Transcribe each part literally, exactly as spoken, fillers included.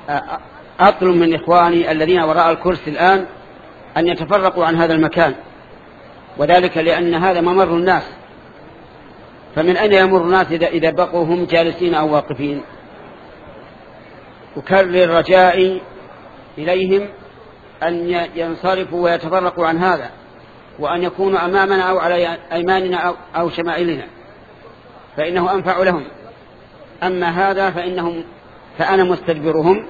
أطلب من إخواني الذين وراء الكرسي الآن أن يتفرقوا عن هذا المكان، وذلك لأن هذا ممر الناس، فمن أين يمر الناس إذا بقوا هم جالسين أو واقفين؟ أكرر رجائي إليهم أن ينصرفوا ويتفرقوا عن هذا، وأن يكونوا أمامنا أو على أيماننا أو شمائلنا، فإنه أنفع لهم. أما هذا فإنهم فأنا مستدبرهم،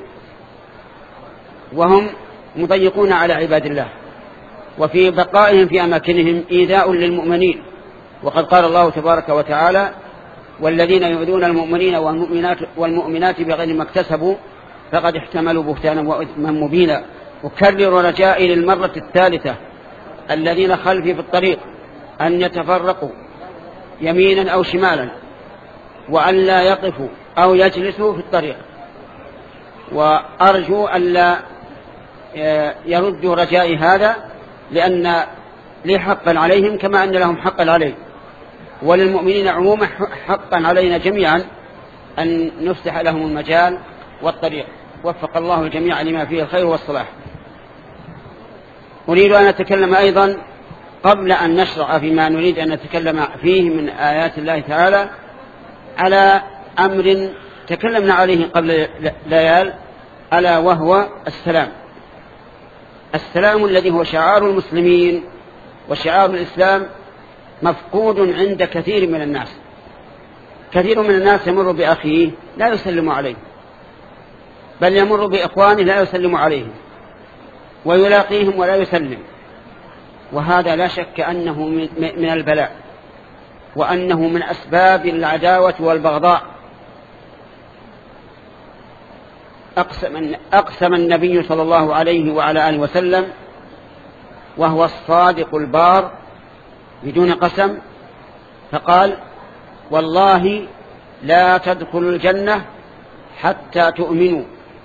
وهم مضيقون على عباد الله، وفي بقائهم في أماكنهم إيذاء للمؤمنين. وقد قال الله تبارك وتعالى: والذين يؤذون المؤمنين والمؤمنات, والمؤمنات بغير ما اكتسبوا فقد احتملوا بهتانا وإثما مبينا. أكرر رجائي للمرة الثالثة الذين خلفي في الطريق أن يتفرقوا يمينا أو شمالا، وأن لا يقفوا أو يجلسوا في الطريق، وأرجو أن لا يردوا رجائي هذا، لأن لي حقا عليهم كما أن لهم حقا علي، وللمؤمنين عموما حقا علينا جميعا أن نفتح لهم المجال والطريق. وفق الله الجميع لما فيه الخير والصلاح. أريد أن أتكلم أيضا قبل أن نشرع فيما نريد أن نتكلم فيه من آيات الله تعالى على أمر تكلمنا عليه قبل ليال، ألا وهو السلام. السلام الذي هو شعار المسلمين وشعار الإسلام مفقود عند كثير من الناس. كثير من الناس يمر بأخيه لا يسلم عليه، بل يمر بإخوانه لا يسلم عليهم، ويلاقيهم ولا يسلم، وهذا لا شك أنه من البلاء، وأنه من أسباب العداوة والبغضاء. أقسم, أقسم النبي صلى الله عليه وعلى آله وسلم وهو الصادق البار بدون قسم، فقال: والله لا تدخلوا الجنة حتى تؤمنوا،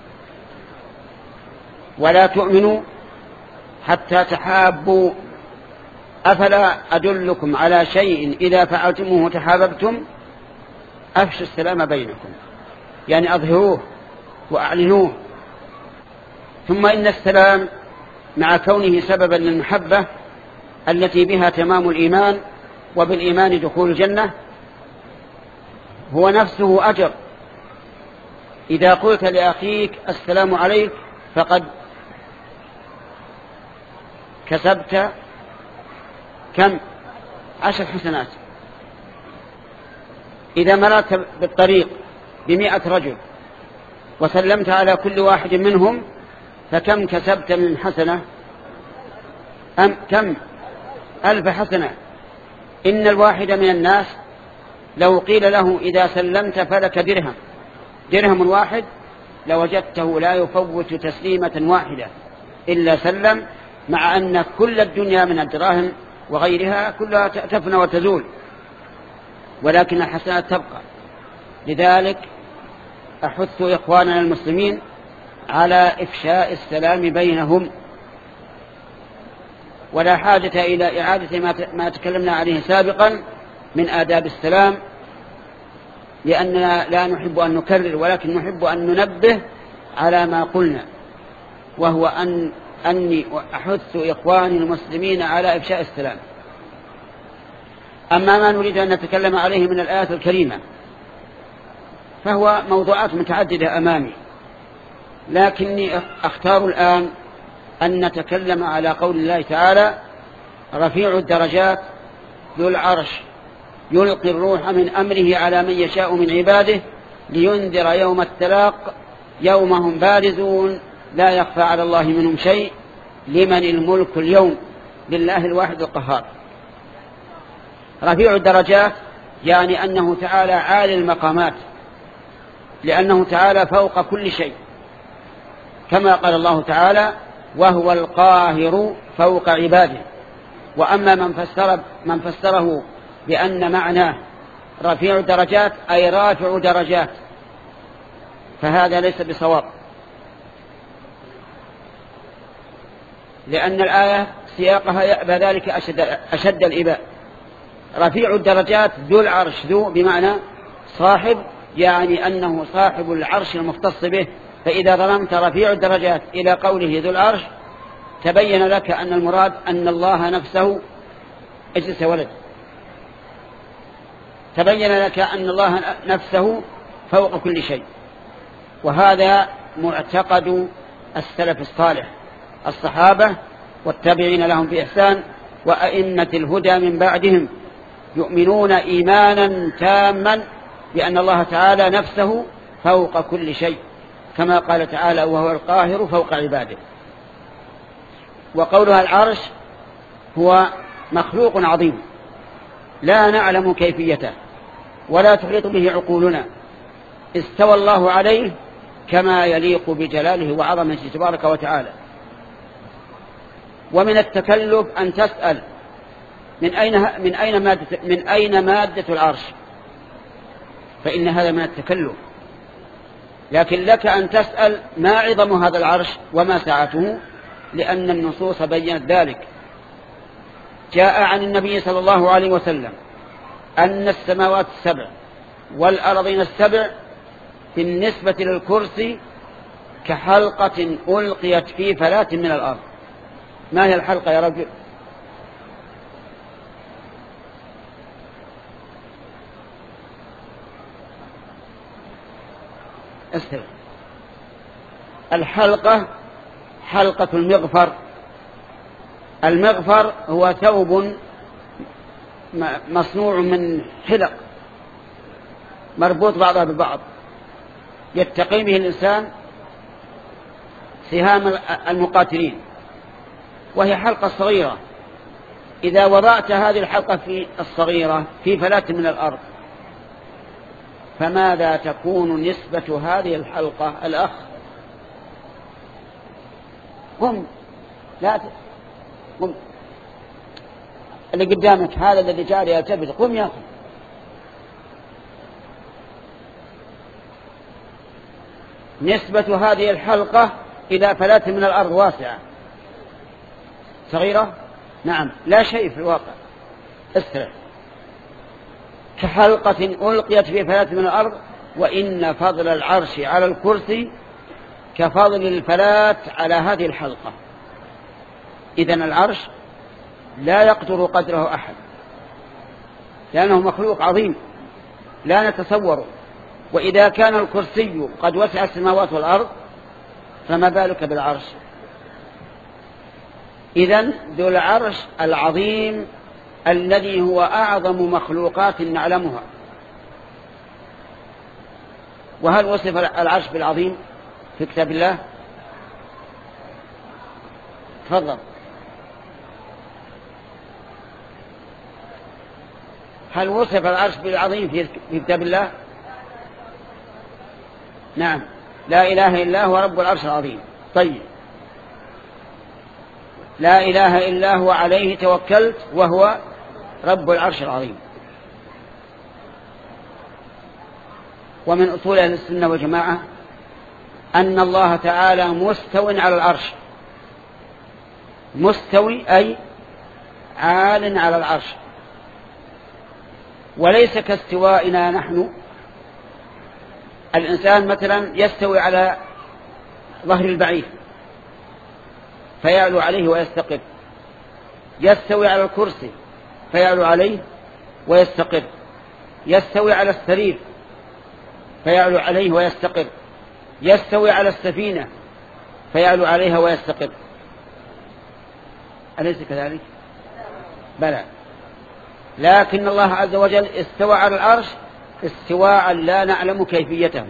ولا تؤمنوا حتى تحابوا، أفلا أدلكم على شيء إذا فعلتموه تحاببتم؟ أفشوا السلام بينكم، يعني أظهروه وأعلنوه. ثم إن السلام مع كونه سببا للمحبة التي بها تمام الإيمان وبالإيمان دخول الجنة هو نفسه أجر. إذا قلت لأخيك السلام عليك فقد كسبت كم؟ عشر حسنات. إذا مرت بالطريق بمئة رجل وسلمت على كل واحد منهم فكم كسبت من حسنة؟ أم كم؟ ألف حسنة. إن الواحد من الناس لو قيل له إذا سلمت فلك درهم درهم واحد لوجدته لا يفوت تسليمة واحدة إلا سلم، مع أن كل الدنيا من الدراهم وغيرها كلها تفنى وتزول، ولكن الحسنات تبقى. لذلك أحث إخواننا المسلمين على إفشاء السلام بينهم، ولا حاجة إلى إعادة ما تكلمنا عليه سابقا من آداب السلام، لأننا لا نحب أن نكرر، ولكن نحب أن ننبه على ما قلنا، وهو أن أني أحث إخواني المسلمين على إفشاء السلام. أما ما نريد أن نتكلم عليه من الآيات الكريمة فهو موضوعات متعددة أمامي، لكني أختار الآن أن نتكلم على قول الله تعالى: رفيع الدرجات ذو العرش يلقي الروح من أمره على من يشاء من عباده لينذر يوم التلاق يوم هم بارزون لا يخفى على الله منهم شيء لمن الملك اليوم لله الواحد القهار. رفيع الدرجات يعني أنه تعالى عالي المقامات، لأنه تعالى فوق كل شيء، كما قال الله تعالى: وهو القاهر فوق عباده. وأما من فسر من فسره بأن معناه رفيع درجات أي رافع درجات، فهذا ليس بصواب، لأن الآية سياقها يأبى ذلك أشد, أشد الإباء. رفيع الدرجات ذو العرش، ذو بمعنى صاحب، يعني أنه صاحب العرش المختص به فإذا ضممت رفيع الدرجات إلى قوله ذو العرش تبين لك أن المراد أن الله نفسه اجلس يا ولد تبين لك أن الله نفسه فوق كل شيء. وهذا معتقد السلف الصالح الصحابة والتابعين لهم بإحسان وأئمة الهدى من بعدهم، يؤمنون إيمانا تاما بأن الله تعالى نفسه فوق كل شيء، كما قال تعالى وهو القاهر فوق عباده. وقولها العرش هو مخلوق عظيم لا نعلم كيفيته ولا تحيط به عقولنا، استوى الله عليه كما يليق بجلاله وعظمته تبارك وتعالى. ومن التكلف أن تسأل من أين من أين مادة من أين مادة العرش، فإن هذا من التكلف. لكن لك أن تسأل ما عظم هذا العرش وما سعته، لأن النصوص بينت ذلك. جاء عن النبي صلى الله عليه وسلم أن السماوات السبع والأرضين السبع بالنسبة للكرسي كحلقة ألقيت في فلاة من الأرض. ما هي الحلقة يا رجل؟ استمع. الحلقة حلقة المغفر. المغفر هو ثوب مصنوع من حلق مربوط بعضها ببعض يتقي به الإنسان سهام المقاتلين، وهي حلقة صغيرة. إذا وضعت هذه الحلقة في الصغيرة في فلاة من الأرض فماذا تكون نسبة هذه الحلقة؟ الأخ قم، لا ت... قم. اللي قدامك هذا الذي جاري يلتفت، قم يا أخي. نسبة هذه الحلقة إلى فلاة من الأرض واسعة صغيرة؟ نعم، لا شيء في الواقع. استرح. كحلقة ألقيت في فلاة من الأرض، وإن فضل العرش على الكرسي كفضل الفلاة على هذه الحلقة. إذن العرش لا يقدر قدره أحد، لأنه مخلوق عظيم لا نتصوره. وإذا كان الكرسي قد وسع السماوات والأرض فما بالك بالعرش؟ إذن ذو العرش العظيم الذي هو أعظم مخلوقات نعلمها. وهل وصف العرش بالعظيم في كتاب الله؟ تفضل. هل وصف العرش بالعظيم في كتاب الله؟ نعم، لا إله إلا هو رب العرش العظيم. طيب، لا إله إلا هو عليه توكلت وهو رب العرش العظيم. ومن أصول أهل السنة والجماعة أن الله تعالى مستو على العرش. مستوي أي عال على العرش، وليس كاستوائنا نحن. الإنسان مثلا يستوي على ظهر البعير فيعلو عليه ويستقر، يستوي على الكرسي فيعلو عليه ويستقر، يستوي على السرير فيعلو عليه ويستقر، يستوي على السفينة فيعلو عليها ويستقر. أليس كذلك؟ بلى. لكن الله عز وجل استوى على العرش استواء لا نعلم كيفيته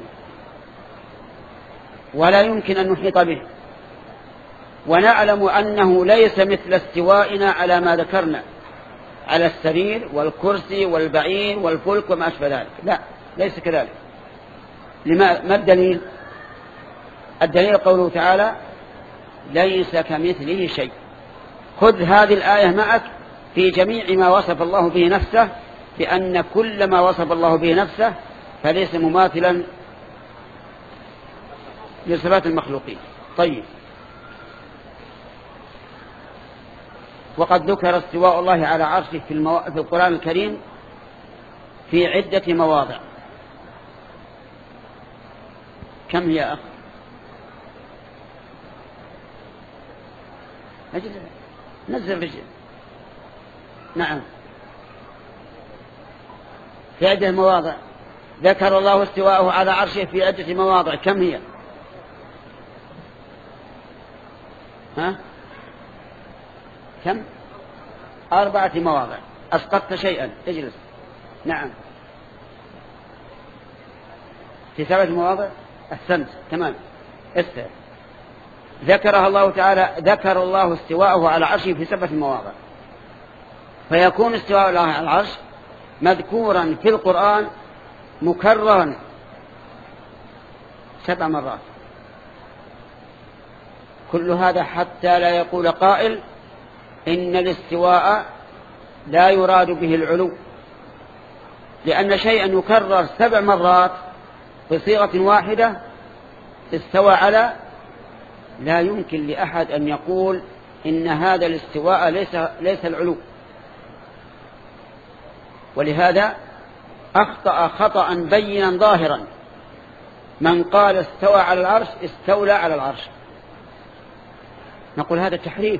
ولا يمكن أن نحيط به، ونعلم أنه ليس مثل استوائنا على ما ذكرنا على السرير والكرسي والبعير والفلك وما أشبه ذلك. لا، ليس كذلك. لما ما الدليل؟ الدليل قوله تعالى ليس كمثله شيء. خذ هذه الآية معك في جميع ما وصف الله به نفسه، بأن كل ما وصف الله به نفسه فليس مماثلا لصفات المخلوقين. طيب، وقد ذكر استواء الله على عرشه في, المو... في القرآن الكريم في عدة مواضع. كم هي أخ؟ أجل نزل رجل. نعم في عدة مواضع ذكر الله استواءه على عرشه في عدة مواضع. كم هي؟ ها؟ كم؟ أربعة مواضع. أسقطت شيئا اجلس. نعم في سبعة مواضع. أحسنت تمام. استوى ذكرها الله تعالى ذكر الله استواءه على عرشه في سبعة مواضع. فيكون استواء الله على العرش مذكورا في القرآن مكررا سبع مرات. كل هذا حتى لا يقول قائل إن الاستواء لا يراد به العلو، لأن شيئا يكرر سبع مرات بصيغة واحدة استوى على، لا يمكن لأحد أن يقول إن هذا الاستواء ليس, ليس العلو. ولهذا أخطأ خطأ بينا ظاهرا من قال استوى على العرش استولى على العرش. نقول هذا تحريف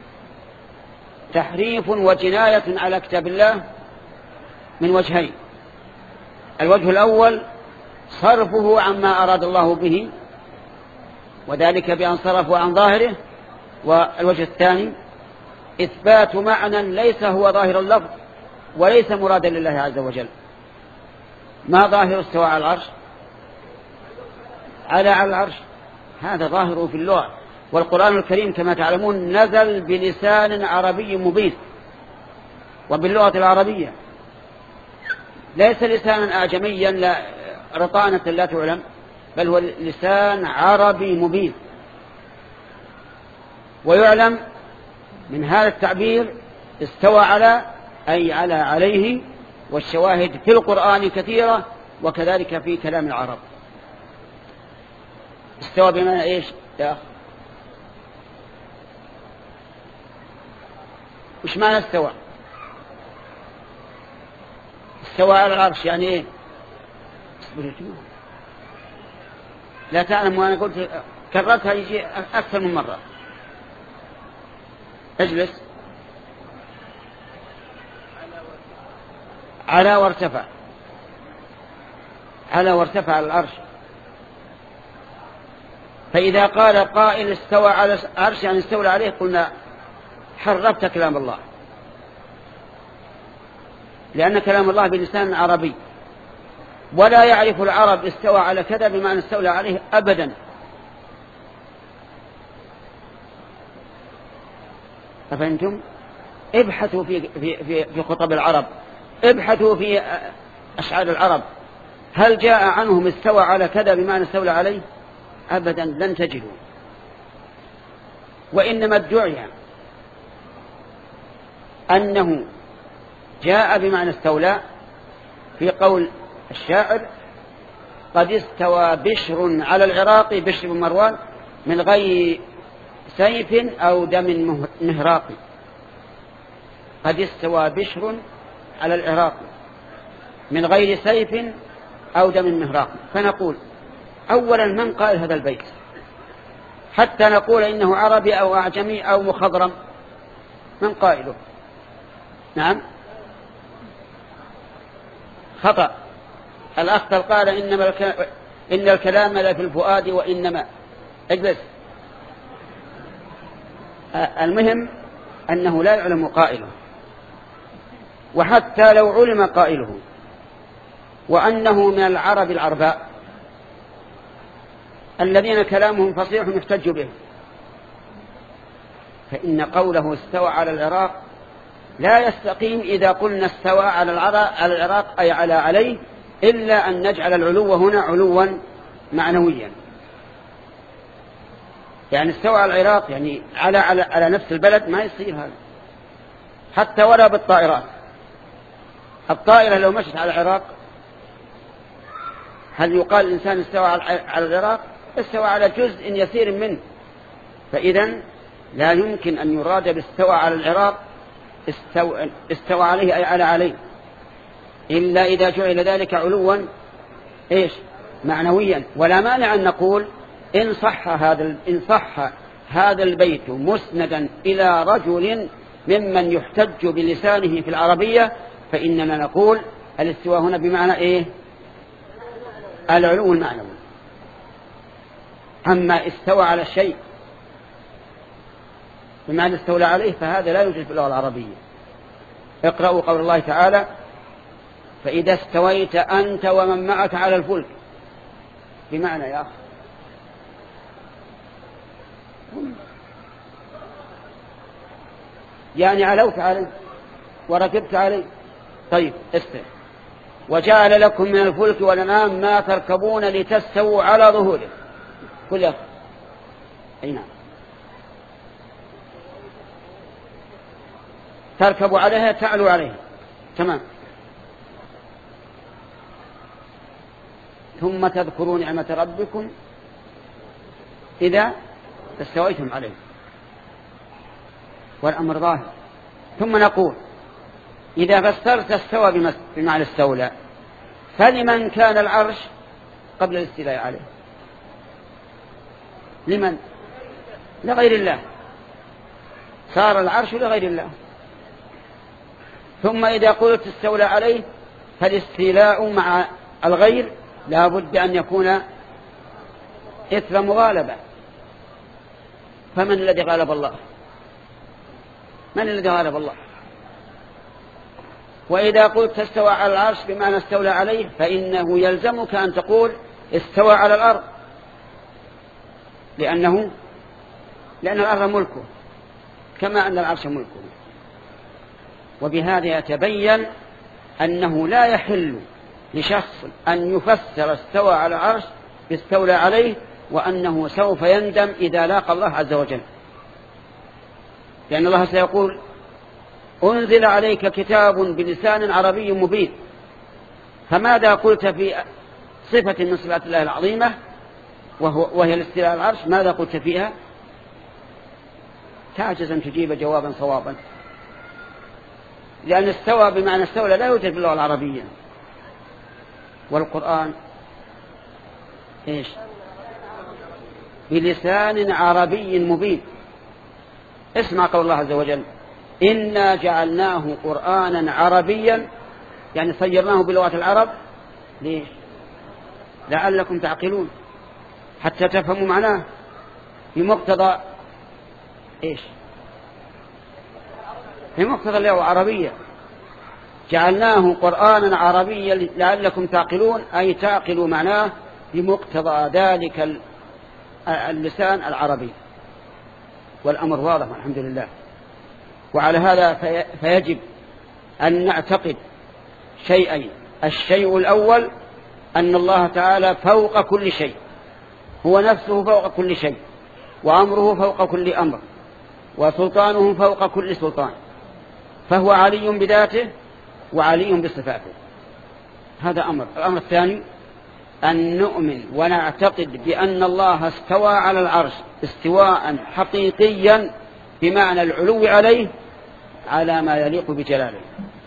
تحريف وجناية على كتاب الله من وجهين. الوجه الأول صرفه عما أراد الله به، وذلك بأن صرفه عن ظاهره. والوجه الثاني إثبات معنى ليس هو ظاهر اللفظ وليس مرادا لله عز وجل. ما ظاهر استوى على العرش؟ على على العرش، هذا ظاهره في اللغة. والقرآن الكريم كما تعلمون نزل بلسان عربي مبين وباللغة العربية، ليس لسانا أعجميا لا رطانة لا تعلم، بل هو لسان عربي مبين. ويعلم من هذا التعبير استوى على أي على عليه، والشواهد في القرآن كثيرة وكذلك في كلام العرب. استوى بمعنى إيش يا أخي؟ وش معنى استوى؟ استوى على العرش يعني إيه؟ لا تعلم، وأنا قلت كررتها يجي أكثر من مرة. اجلس. على وارتفع، على وارتفع على العرش. فإذا قال قائل استوى على العرش يعني استولى عليه، قلنا حرفت كلام الله، لأن كلام الله بلسان عربي، ولا يعرف العرب استوى على كذا بمعنى استولى عليه أبدا. أفهمتم؟ ابحثوا في, في, في, في خطب العرب، ابحثوا في أشعار العرب، هل جاء عنهم استوى على كذا بمعنى استولى عليه؟ أبدا لن تجدوا. وإنما ادعي أنه جاء بمعنى استولى في قول الشاعر قد استوى بشر على العراق، بشر بن مروان، من غير سيف أو دم مهراق. قد استوى بشر على العراق من غير سيف أو دم مهراق. فنقول أولا من قال هذا البيت حتى نقول إنه عربي أو أعجمي أو مخضرم؟ من قائله؟ نعم خطأ. الأخطل قال إنما الك... إن الكلام لا في الفؤاد وإنما. اجلس. المهم أنه لا يعلم قائله، وحتى لو علم قائله وأنه من العرب العرباء الذين كلامهم فصيح يحتج به، فإن قوله استوى على العراق لا يستقيم إذا قلنا استوى على العراق أي على عليه، إلا أن نجعل العلو هنا علوا معنويا. يعني استوى على العراق يعني على, على, على نفس البلد، ما يصير هذا حتى ولا بالطائرات. الطائرة لو مشت على العراق هل يقال الإنسان استوى على العراق؟ استوى على جزء يسير منه. فإذا لا يمكن أن يراد باستوى على العراق استوى, استوى عليه أي على عليه، إلا إذا جعل ذلك علوا إيش معنويا. ولا مانع أن نقول إن صح هذا إن صح هذا البيت مسندا إلى رجل ممن يحتج بلسانه في العربية، فإننا نقول الاستواء هنا بمعنى إيه؟ العلو المعنوي. أما استوى على الشيء بمعنى استولى عليه فهذا لا يوجد في اللغة العربية. اقرأوا قول الله تعالى: فإذا استويت أنت ومن معك على الفلك. بمعنى يا أخي يعني علوت عليه وركبت عليه. طيب استوى. وجعل لكم من الفلك والأنعام ما تركبون لتستووا على ظهوره. كل أخي أي نعم تركبوا عليها تعلوا عليها. تمام. ثم تذكروا نعمة ربكم إذا استويتم عليه، والأمر ظاهر. ثم نقول إذا فسرت استوى بمعنى استولى فلمن كان العرش قبل الاستيلاء عليه؟ لمن؟ لغير الله، صار العرش لغير الله. ثم إذا قلت استولى عليه فالاستيلاء مع الغير لا بد أن يكون إثر مغالبة. فمن الذي غالب الله؟ من الذي غالب الله؟ وإذا قلت استوى على العرش بمعنى استولى عليه فإنه يلزمك أن تقول استوى على الأرض، لأنه لأن الأرض ملكه كما أن العرش ملكه. وبهذا يتبين أنه لا يحل لشخص أن يفسر استوى على العرش باستولى عليه، وأنه سوف يندم إذا لاقى الله عز وجل، لأن الله سيقول: أنزل عليك كتاب بلسان عربي مبين. فماذا قلت في صفة من صفات الله العظيمة وهو وهي الاستيلاء على العرش؟ ماذا قلت فيها؟ تعجز أن تجيب جوابا صوابا، لأن استوى بمعنى استولى لا يوجد في اللغة العربية. والقرآن إيش؟ بلسان عربي مبين. اسمع قول الله عز وجل: إنا جعلناه قرآنا عربيا، يعني صيرناه بلغة العرب. ليش؟ لعلكم تعقلون، حتى تفهموا معناه بمقتضى إيش؟ بمقتضى اللغة العربية. جعلناه قرآنا عربيا لعلكم تعقلون، أي تعقلوا معناه بمقتضى ذلك اللسان العربي. والأمر واضح والحمد لله. وعلى هذا فيجب أن نعتقد شيئين: الشيء الأول أن الله تعالى فوق كل شيء، هو نفسه فوق كل شيء، وأمره فوق كل أمر، وسلطانه فوق كل سلطان، فهو علي بذاته وعلي بصفاته. هذا أمر. الأمر الثاني أن نؤمن ونعتقد بأن الله استوى على العرش استواء حقيقيا بمعنى العلو عليه على ما يليق بجلاله.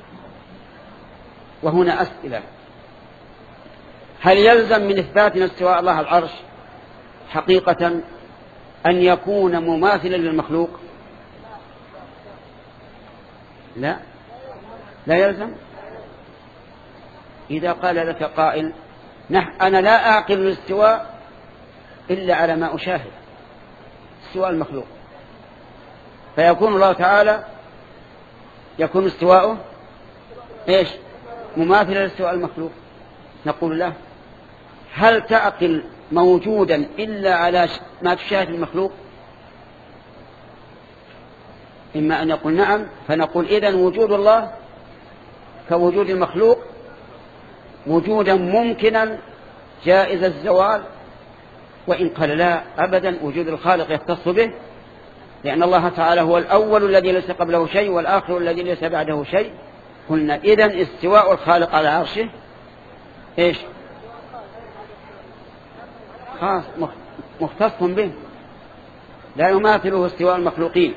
وهنا أسئلة: هل يلزم من إثباتنا استواء الله على العرش حقيقة أن يكون مماثلا للمخلوق؟ لا، لا يلزم. إذا قال لك قائل: أنا لا أعقل الاستواء إلا على ما أشاهد، استواء المخلوق، فيكون الله تعالى يكون استواءه إيش؟ مماثلا لاستواء المخلوق. نقول له: هل تعقل موجودا إلا على ما تشاهد المخلوق؟ إما أن يقول نعم، فنقول إذن وجود الله كوجود المخلوق وجودا ممكنا جائز الزوال. وإن قال لا أبدا، وجود الخالق يختص به، لأن الله تعالى هو الأول الذي ليس قبله شيء والآخر الذي ليس بعده شيء. قلنا إذن استواء الخالق على عرشه إيش؟ خاص مختص به، لا يماثله استواء المخلوقين.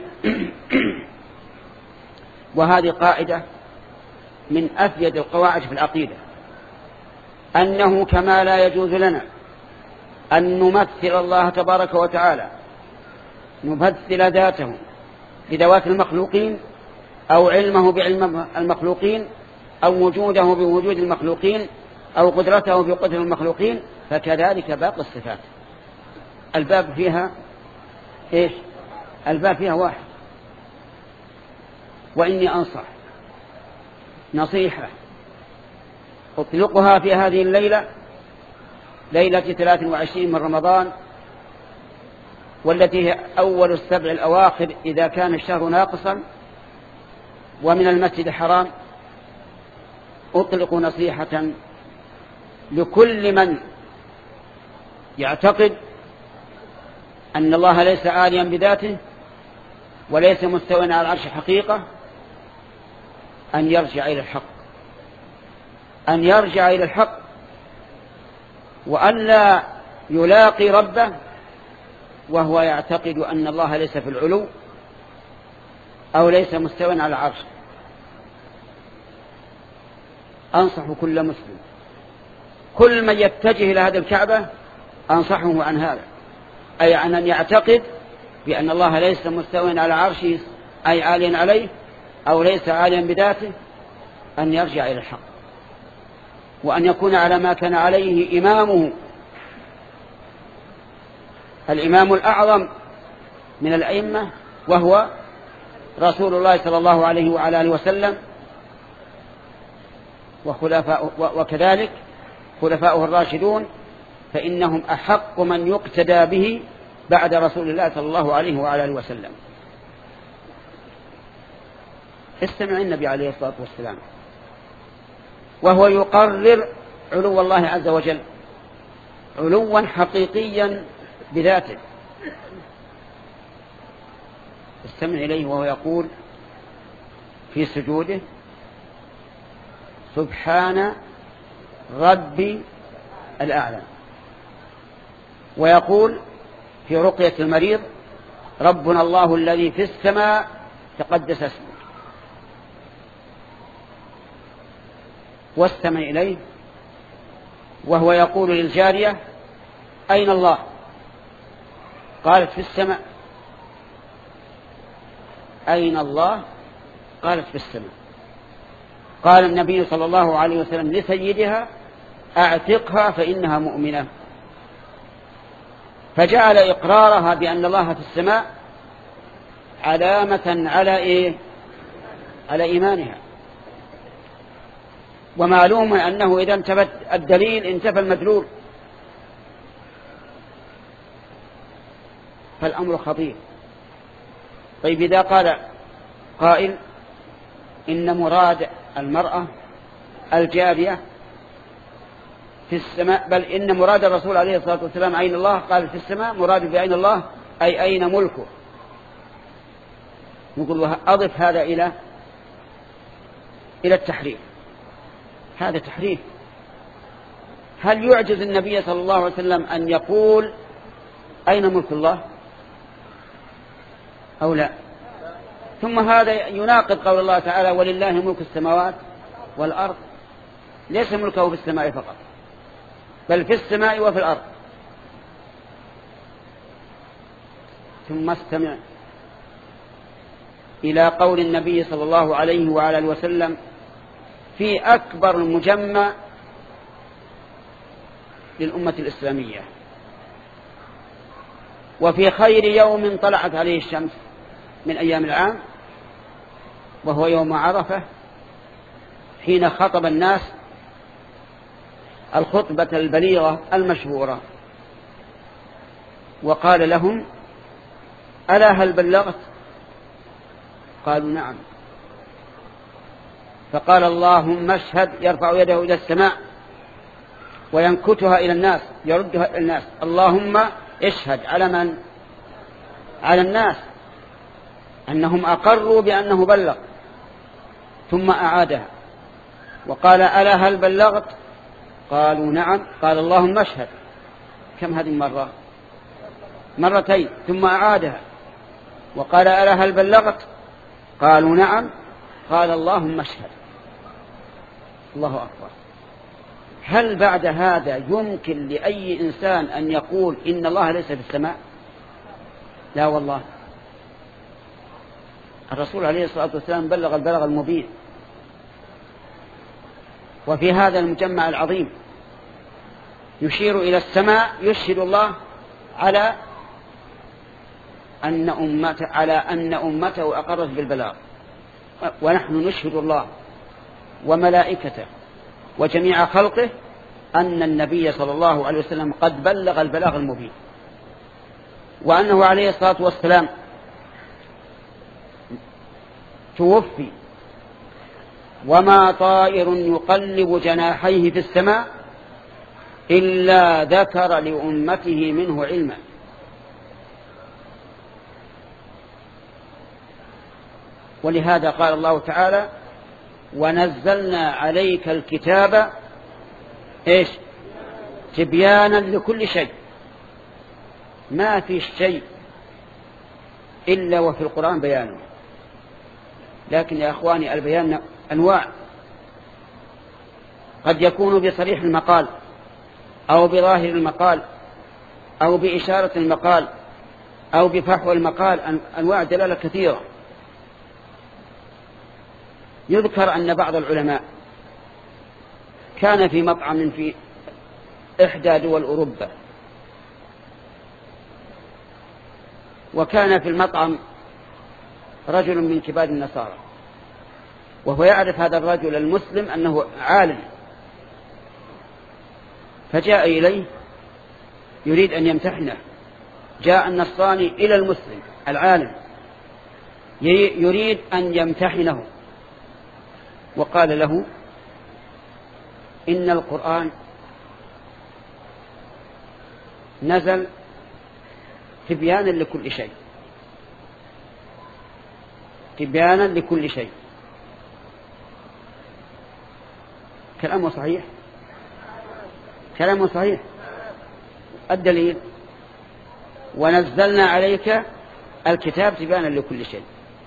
وهذه قاعدة من أفيد القواعد في العقيدة، أنه كما لا يجوز لنا أن نمثل الله تبارك وتعالى نبدل ذاته بذوات المخلوقين أو علمه بعلم المخلوقين أو وجوده بوجود المخلوقين أو قدرته بقدر المخلوقين، فكذلك باقي الصفات. الباب فيها إيش؟ الباب فيها واحد. وإني أنصح نصيحة أطلقها في هذه الليلة، ليلة ثلاث وعشرين من رمضان، والتي هي أول السبع الأواخر إذا كان الشهر ناقصا ومن المسجد الحرام. أطلق نصيحة لكل من يعتقد أن الله ليس عاليا بذاته وليس مستوى على العرش حقيقة، أن يرجع إلى الحق، أن يرجع إلى الحق، وأن لا يلاقي ربه وهو يعتقد أن الله ليس في العلو أو ليس مستوى على العرش. أنصح كل مسلم، كل من يتجه إلى هذه الكعبة أنصحه عن هذا، أي عن أن يعتقد بأن الله ليس مستوى على عرشه أي عاليا عليه أو ليس عاليا بذاته، أن يرجع إلى الحق، وأن يكون على ما كان عليه إمامه الإمام الأعظم من الأئمة وهو رسول الله صلى الله عليه وعلى آله وسلم، وخلفاء وكذلك خلفاؤه الراشدون، فإنهم أحق من يقتدى به بعد رسول الله صلى الله عليه وعلى آله وسلم. استمع النبي عليه الصلاة والسلام وهو يقرر علو الله عز وجل علوا حقيقيا بذاته. استمع إليه وهو يقول في سجوده: سبحان ربي الأعلى. ويقول في رقية المريض: ربنا الله الذي في السماء تقدس اسمه. واستمع إليه وهو يقول للجارية: أين الله؟ قالت: في السماء. أين الله؟ قالت: في السماء. قال النبي صلى الله عليه وسلم لسيدها: أعتقها فإنها مؤمنة. فجعل إقرارها بأن الله في السماء علامة على إيه؟ على إيمانها. ومعلوم أنه إذا انتفى الدليل انتفى المدلول، فالأمر خطير. طيب إذا قال قائل إن مراد المرأة الجارية في السماء، بل إن مراد الرسول عليه الصلاة والسلام أين الله؟ قال في السماء. مراد بأين الله أي أين ملكه. نقول أضف هذا إلى إلى التحريف. هذا تحريف. هل يعجز النبي صلى الله عليه وسلم أن يقول أين ملك الله أو لا؟ ثم هذا يناقض قول الله تعالى: ولله ملك السماوات والأرض. ليس ملكه في السماء فقط، بل في السماء وفي الأرض. ثم استمع إلى قول النبي صلى الله عليه وعلى آله وسلم في أكبر المجمع للأمة الإسلامية، وفي خير يوم طلعت عليه الشمس من أيام العام، وهو يوم عرفة، حين خطب الناس الخطبة البليغة المشهورة وقال لهم: ألا هل بلغت؟ قالوا: نعم. فقال: اللهم اشهد. يرفع يده إلى السماء وينكتها إلى الناس، يردها إلى الناس: اللهم اشهد. على من؟ على الناس، أنهم أقروا بأنه بلغ. ثم أعادها وقال: ألا هل بلغت؟ قالوا: نعم. قال: اللهم اشهد. كم هذه المرة؟ مرتين. ثم أعادها وقال: ألا هل بلغت؟ قالوا: نعم. قال: اللهم اشهد. الله أكبر. هل بعد هذا يمكن لأي إنسان أن يقول إن الله ليس في السماء؟ لا والله، الرسول عليه الصلاة والسلام بلغ البلاغ المبين. وفي هذا المجمع العظيم يشير إلى السماء يشهد الله على أن أمته على أن أمته أقرت بالبلاغ، ونحن نشهد الله وملائكته وجميع خلقه أن النبي صلى الله عليه وسلم قد بلغ البلاغ المبين، وأنه عليه الصلاة والسلام توفي وما طائر يقلب جناحيه في السماء إلا ذكر لأمته منه علما. ولهذا قال الله تعالى: ونزلنا عليك الكتاب إيش؟ تبيانا لكل شيء. ما في شيء إلا وفي القرآن بيانه. لكن يا أخواني البيان أنواع، قد يكون بصريح المقال أو بظاهر المقال أو بإشارة المقال أو بفحوى المقال، أنواع دلالة كثيرة. يذكر أن بعض العلماء كان في مطعم في إحدى دول أوروبا، وكان في المطعم رجل من كبار النصارى، وهو يعرف هذا الرجل المسلم أنه عالم، فجاء إليه يريد أن يمتحنه. جاء النصراني إلى المسلم العالم يريد أن يمتحنه، وقال له: إن القرآن نزل تبيانا لكل شيء، تبيانا لكل شيء. كلامه صحيح، كلامه صحيح. الدليل: ونزلنا عليك الكتاب تبيانا لكل شيء.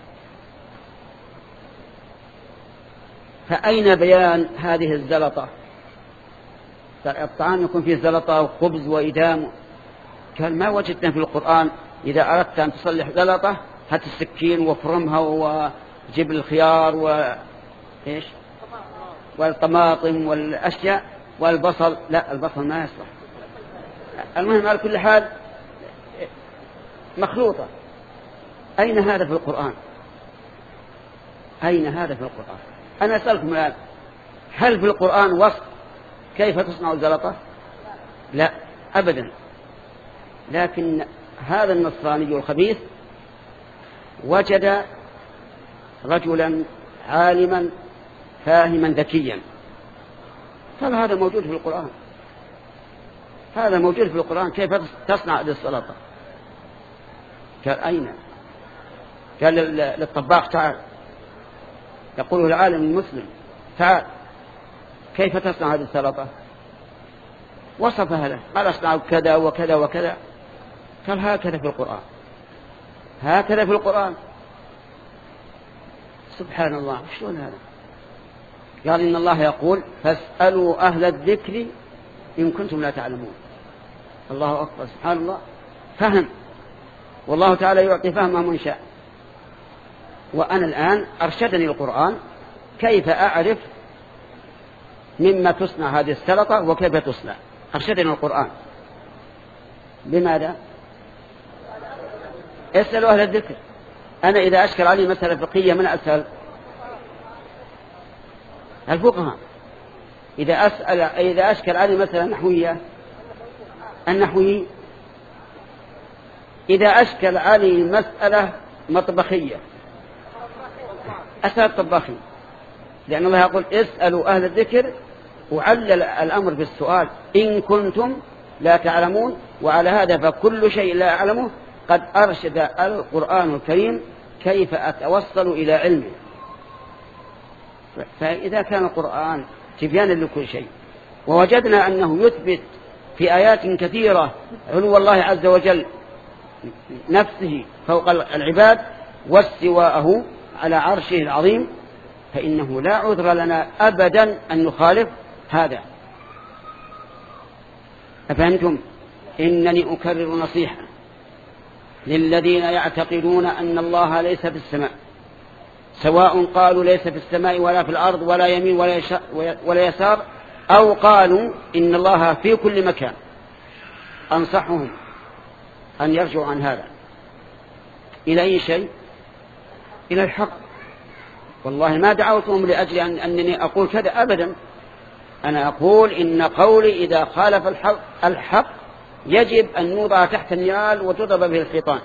فأين بيان هذه الزلطة؟ الطعام يكون فيه زلطة وخبز وإدام. قال: ما وجدنا في القرآن إذا أردت أن تصلح زلطة هات السكين وفرمها وجيب الخيار وإيش والطماطم والأشياء والبصل. لا، البصل ما يصلح. المهم على كل حال مخلوطة. أين هذا في القرآن؟ أين هذا في القرآن؟ أنا أسألكم الآن: هل في القرآن وصف كيف تصنع الزلطة؟ لا أبدا. لكن هذا النصراني الخبيث وجد رجلا عالما فاهما ذكيا، قال: هذا موجود في القرآن، هذا موجود في القرآن، كيف تصنع السلطة؟ قال: أين؟ قال للطباخ: تعال. يقول العالم المسلم: تعال، كيف تصنع هذه السلطة؟ وصفها له، قال: أصنع كذا وكذا وكذا. قال: هكذا في القرآن، هكذا في القرآن. سبحان الله، شلون هذا؟ قال: إن الله يقول: فاسألوا أهل الذكر إن كنتم لا تعلمون. الله أكبر، سبحان الله. فهم، والله تعالى يعطي فهم من شاء. وأنا الآن أرشدني القرآن كيف أعرف مما تصنع هذه السلطة وكيف تصنع. أرشدني القرآن. لماذا؟ اسألوا أهل الذكر. أنا إذا أشكل علي مسألة فقهية من أسأل؟ الفقهاء. إذا أسأل إذا أشكل علي مسألة نحوية النحوي. إذا أشكل علي مسألة مطبخية أسأل الطباخين، لأن الله يقول: اسألوا أهل الذكر، وعلل الأمر بالسؤال إن كنتم لا تعلمون. وعلى هذا فكل شيء لا أعلمه قد أرشد القرآن الكريم كيف أتوصل إلى علمه. فإذا كان القرآن تبيانا لكل شيء، ووجدنا أنه يثبت في آيات كثيرة علو الله عز وجل نفسه فوق العباد واستواءه على عرشه العظيم، فإنه لا عذر لنا أبدا أن نخالف هذا. أفهمتم؟ إنني أكرر نصيحة: للذين يعتقدون أن الله ليس في السماء، سواء قالوا ليس في السماء ولا في الأرض ولا يمين ولا يسار، أو قالوا إن الله في كل مكان. أنصحهم أن يرجعوا عن هذا إلى أي شيء؟ إلى الحق. والله ما دعوتهم لأجل أن أنني أقول كذا أبدا، أنا أقول إن قولي إذا خالف الحق, الحق يجب أن نوضع تحت النيال وتضرب به الخيطان.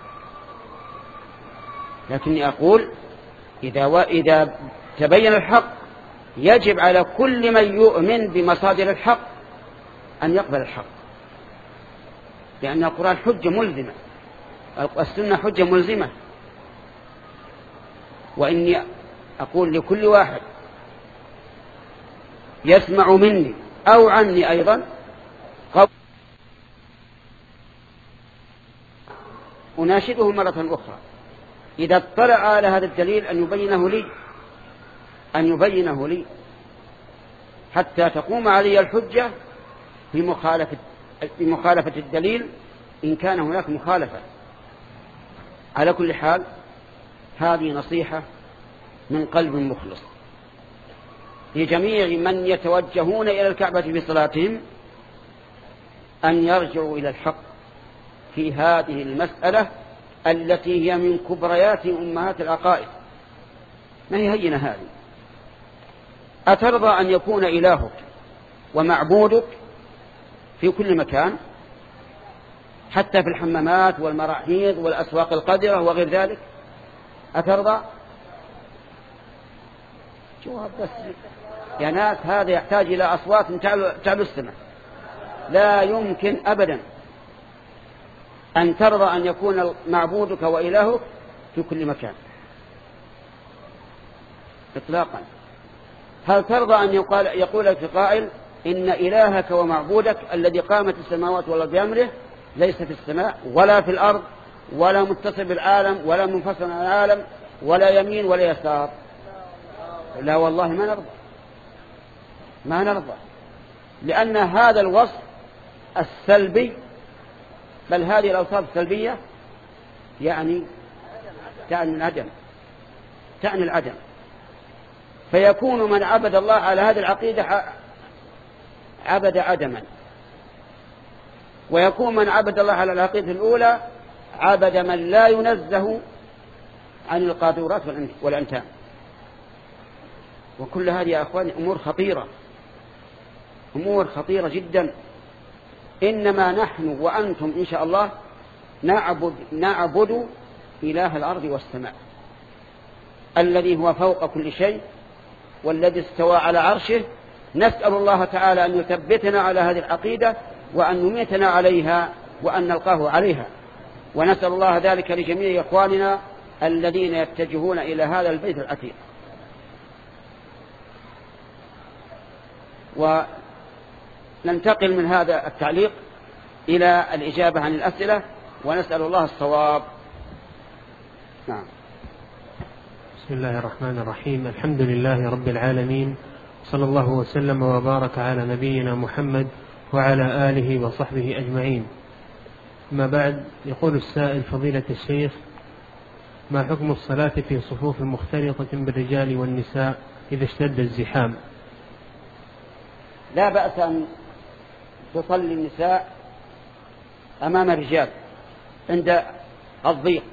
لكني أقول إذا, وإذا تبين الحق يجب على كل من يؤمن بمصادر الحق أن يقبل الحق، لأن القرآن حجة ملزمة، السنة حجة ملزمة. وإني أقول لكل واحد يسمع مني أو عني أيضا أناشده مرة أخرى إذا اطلع على هذا الدليل أن يبينه لي أن يبينه لي حتى تقوم علي الحجة بمخالفة, بمخالفة الدليل إن كان هناك مخالفة. على كل حال هذه نصيحة من قلب مخلص لجميع من يتوجهون إلى الكعبة في صلاتهم أن يرجعوا إلى الحق في هذه المسألة التي هي من كبريات أمهات العقائد. ما هي هينة هذه؟ أترضى أن يكون إلهك ومعبودك في كل مكان، حتى في الحمامات والمراحيض والأسواق القذرة وغير ذلك؟ أترضى؟ جواب بس يا ناس، هذا يحتاج إلى أصوات تعلو السماء. لا يمكن أبدا أن ترضى أن يكون معبودك وإلهك في كل مكان إطلاقا. هل ترضى أن يقال يقول لك قائل إن إلهك ومعبودك الذي قامت السماوات والأرض بأمره ليس في السماء ولا في الأرض ولا متصل بالعالم ولا منفصل عن العالم ولا يمين ولا يسار؟ لا والله ما نرضى، ما نرضى، لأن هذا الوصف السلبي، بل هذه الأوصاف السلبية يعني تعني العدم، تعني العدم. فيكون من عبد الله على هذه العقيدة عبد عدما، ويكون من عبد الله على العقيدة الأولى عبد من لا ينزه عن القاذورات والأنتام. وكل هذه يا أخواني أمور خطيرة، أمور خطيرة جدا. إنما نحن وأنتم إن شاء الله نعبد, نعبد إله الأرض والسماء الذي هو فوق كل شيء والذي استوى على عرشه. نسأل الله تعالى أن يثبتنا على هذه العقيدة وأن يميتنا عليها وأن نلقاه عليها، ونسأل الله ذلك لجميع إخواننا الذين يتجهون إلى هذا البيت العتيق. وننتقل من هذا التعليق إلى الإجابة عن الأسئلة، ونسأل الله الصواب. نعم. بسم الله الرحمن الرحيم. الحمد لله رب العالمين، صلى الله وسلم وبارك على نبينا محمد وعلى آله وصحبه أجمعين. ما بعد، يقول السائل: فضيلة الشيخ، ما حكم الصلاة في صفوف مختلطة بالرجال والنساء إذا اشتد الزحام؟ لا بأس أن تصلي النساء أمام الرجال عند الضيق،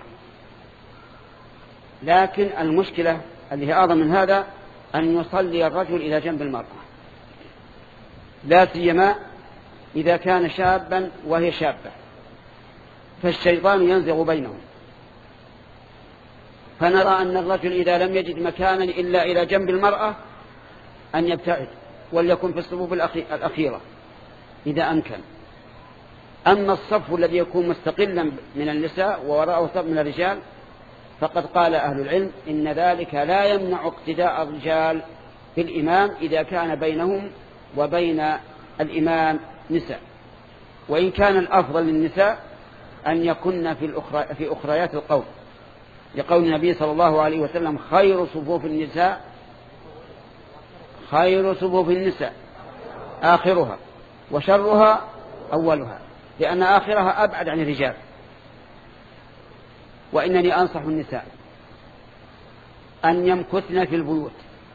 لكن المشكلة اللي هي أعظم من هذا أن يصلي الرجل إلى جنب المرأة، لا سيما إذا كان شابا وهي شابة، فالشيطان ينزغ بينهم. فنرى أن الرجل إذا لم يجد مكانا إلا إلى جنب المرأة أن يبتعد وليكن في الصفوف الأخيرة إذا أمكن. أما الصف الذي يكون مستقلا من النساء ووراءه صف من الرجال فقد قال أهل العلم إن ذلك لا يمنع اقتداء الرجال بالإمام إذا كان بينهم وبين الإمام نساء، وإن كان الأفضل للنساء أن يكن في, الأخرى في أخريات القوم، لقول النبي صلى الله عليه وسلم: خير صفوف النساء خير صفوف النساء آخرها وشرها أولها، لأن آخرها أبعد عن الرجال. وإنني أنصح النساء أن يمكثن في البيوت،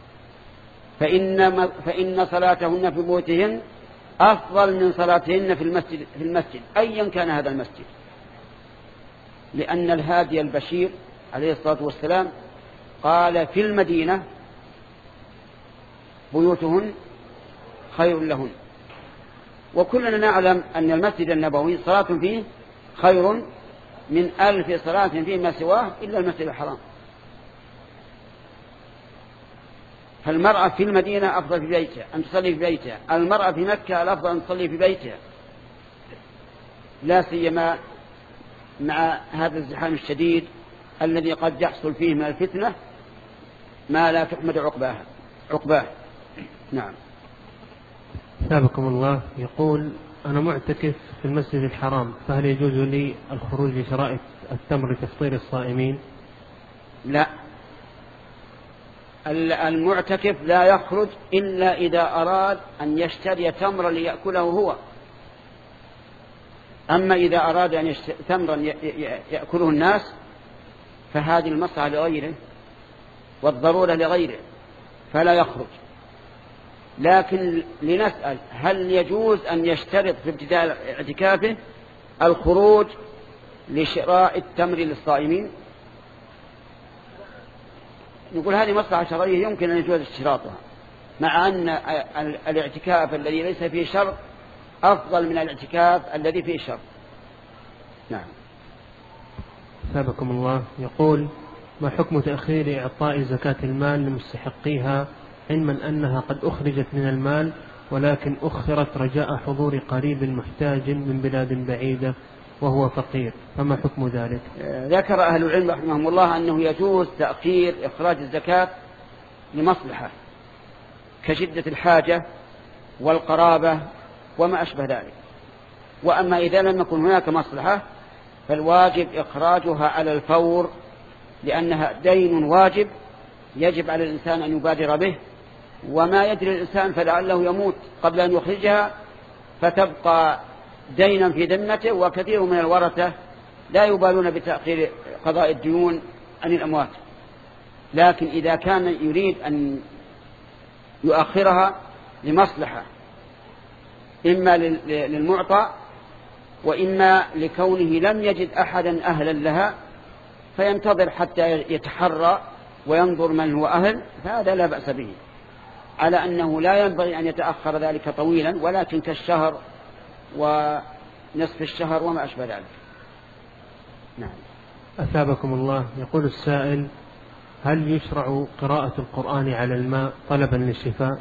فإن, فإن صلاتهن في بيوتهن أفضل من صلاتهن في المسجد, في المسجد أيا كان هذا المسجد، لأن الهادي البشير عليه الصلاة والسلام قال في المدينة بيوتهن خير لهن، وكلنا نعلم أن المسجد النبوي صلاة فيه خير من ألف صلاة فيما سواه إلا المسجد الحرام. فالمرأة في المدينة أفضل في بيتها أن تصلي في بيتها، المرأة في مكة الأفضل أن تصلي في بيتها، لا سيما مع هذا الزحام الشديد الذي قد يحصل فيه من الفتنة ما لا تحمد عقباه عقباه. نعم. ثابكم الله. يقول أنا معتكف في المسجد الحرام، فهل يجوز لي الخروج لشراء التمر لتفطير الصائمين؟ لا، المعتكف لا يخرج إلا إذا أراد أن يشتري تمرا ليأكله هو. أما إذا أراد أن يشتري تمرا يأكله الناس فهذه المصلحة لغيره والضرورة لغيره فلا يخرج. لكن لنسأل هل يجوز أن يشترط في ابتداء اعتكافه الخروج لشراء التمر للصائمين؟ نقول هذه مصلحة شرعية يمكن أن يجوز اشتراطها، مع أن الاعتكاف الذي ليس فيه شرط أفضل من الاعتكاف الذي فيه شرط. نعم. ثابكم الله. يقول ما حكم تأخير إعطاء زكاة المال لمستحقيها علما أنها قد أخرجت من المال ولكن أخرت رجاء حضور قريب محتاج من بلاد بعيدة وهو فقير، فما حكم ذلك؟ ذكر أهل العلم رحمهم الله أنه يجوز تأخير إخراج الزكاة لمصلحة كشدة الحاجة والقرابة وما أشبه ذلك، وأما إذا لم يكن هناك مصلحة فالواجب إخراجها على الفور، لأنها دين واجب يجب على الإنسان أن يبادر به، وما يدري الإنسان فلعله يموت قبل أن يخرجها فتبقى دينا في ذمته، وكثير من الورثة لا يبالون بتأخير قضاء الديون عن الأموات. لكن إذا كان يريد أن يؤخرها لمصلحة إما للمعطى وإما لكونه لم يجد أحدا أهلا لها فينتظر حتى يتحرى وينظر من هو أهل، فهذا لا بأس به، على أنه لا ينبغي أن يتأخر ذلك طويلا ولكن كالشهر ونصف الشهر وما أشبه ذلك. نعم. أثابكم الله. يقول السائل هل يشرع قراءة القرآن على الماء طلبا للشفاء؟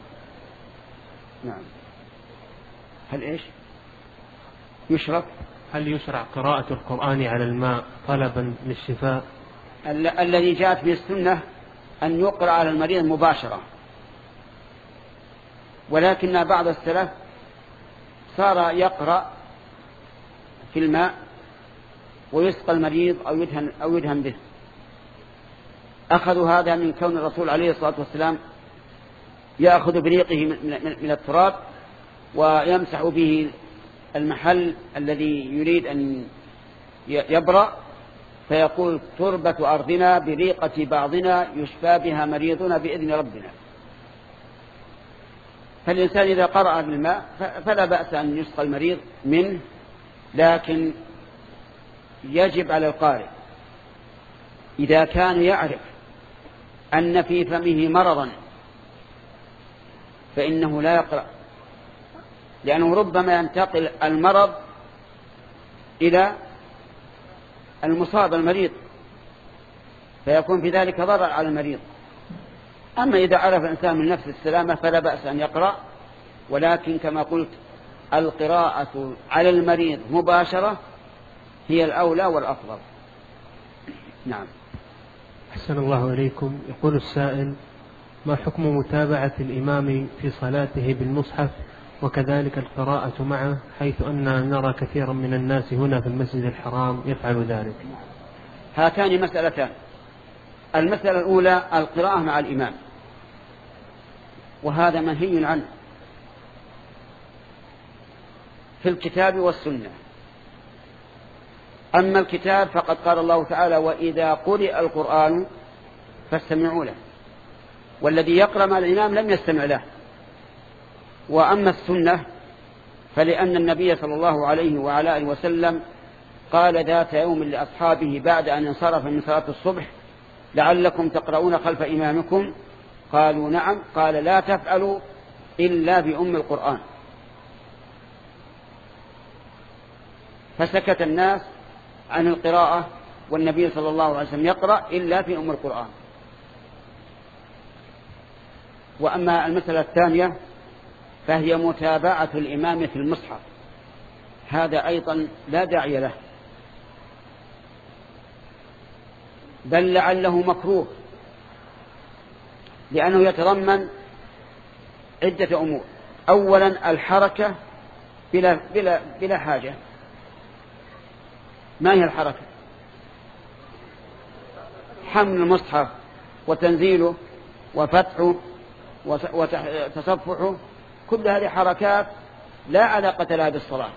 نعم. هل إيش يشرع؟ هل يشرع قراءة القرآن على الماء طلبا للشفاء؟ ال- الذي جاءت به السنة أن يقرأ على المريض مباشرة، ولكن بعض السلف صار يقرأ في الماء ويسقى المريض أو يدهن, أو يدهن به. أخذوا هذا من كون الرسول عليه الصلاة والسلام يأخذ بريقه من التراب ويمسح به المحل الذي يريد أن يبرأ، فيقول تربة أرضنا بريقة بعضنا يشفى بها مريضنا بإذن ربنا. فالإنسان إذا قرأ بالماء فلا بأس أن يسقى المريض منه، لكن يجب على القارئ إذا كان يعرف أن في فمه مرضا فإنه لا يقرأ، لأنه ربما ينتقل المرض إلى المصاب المريض فيكون في ذلك ضرر على المريض. أما إذا عرف الإنسان من نفس السلامة فلا بأس أن يقرأ، ولكن كما قلت القراءة على المريض مباشرة هي الأولى والأفضل. نعم. أحسن الله إليكم. يقول السائل ما حكم متابعة الإمام في صلاته بالمصحف وكذلك القراءة معه، حيث أننا نرى كثيرا من الناس هنا في المسجد الحرام يفعل ذلك؟ هاتان مسألتان. المسألة الأولى القراءة مع الإمام، وهذا منهي عنه في الكتاب والسنة، أما الكتاب فقد قال الله تعالى وإذا قرئ القرآن فاستمعوا له، والذي يقرأ مع الإمام لم يستمع له. وأما السنة فلأن النبي صلى الله عليه وعلى آله وسلم قال ذات يوم لأصحابه بعد أن انصرف من صلاة الصبح لعلكم تقرؤون خلف إمامكم؟ قالوا نعم. قال لا تفعلوا إلا بأم القرآن. فسكت الناس عن القراءة والنبي صلى الله عليه وسلم يقرأ إلا في أم القرآن. وأما المسألة الثانية فهي متابعة الإمام في المصحف، هذا أيضا لا داعي له، بل لعله مكروه، لأنه يتضمن عدة أمور. أولا الحركة بلا, بلا, بلا حاجة. ما هي الحركة؟ حمل المصحف وتنزيله وفتحه وتصفحه، كل هذه حركات لا علاقة لها بالصلاة.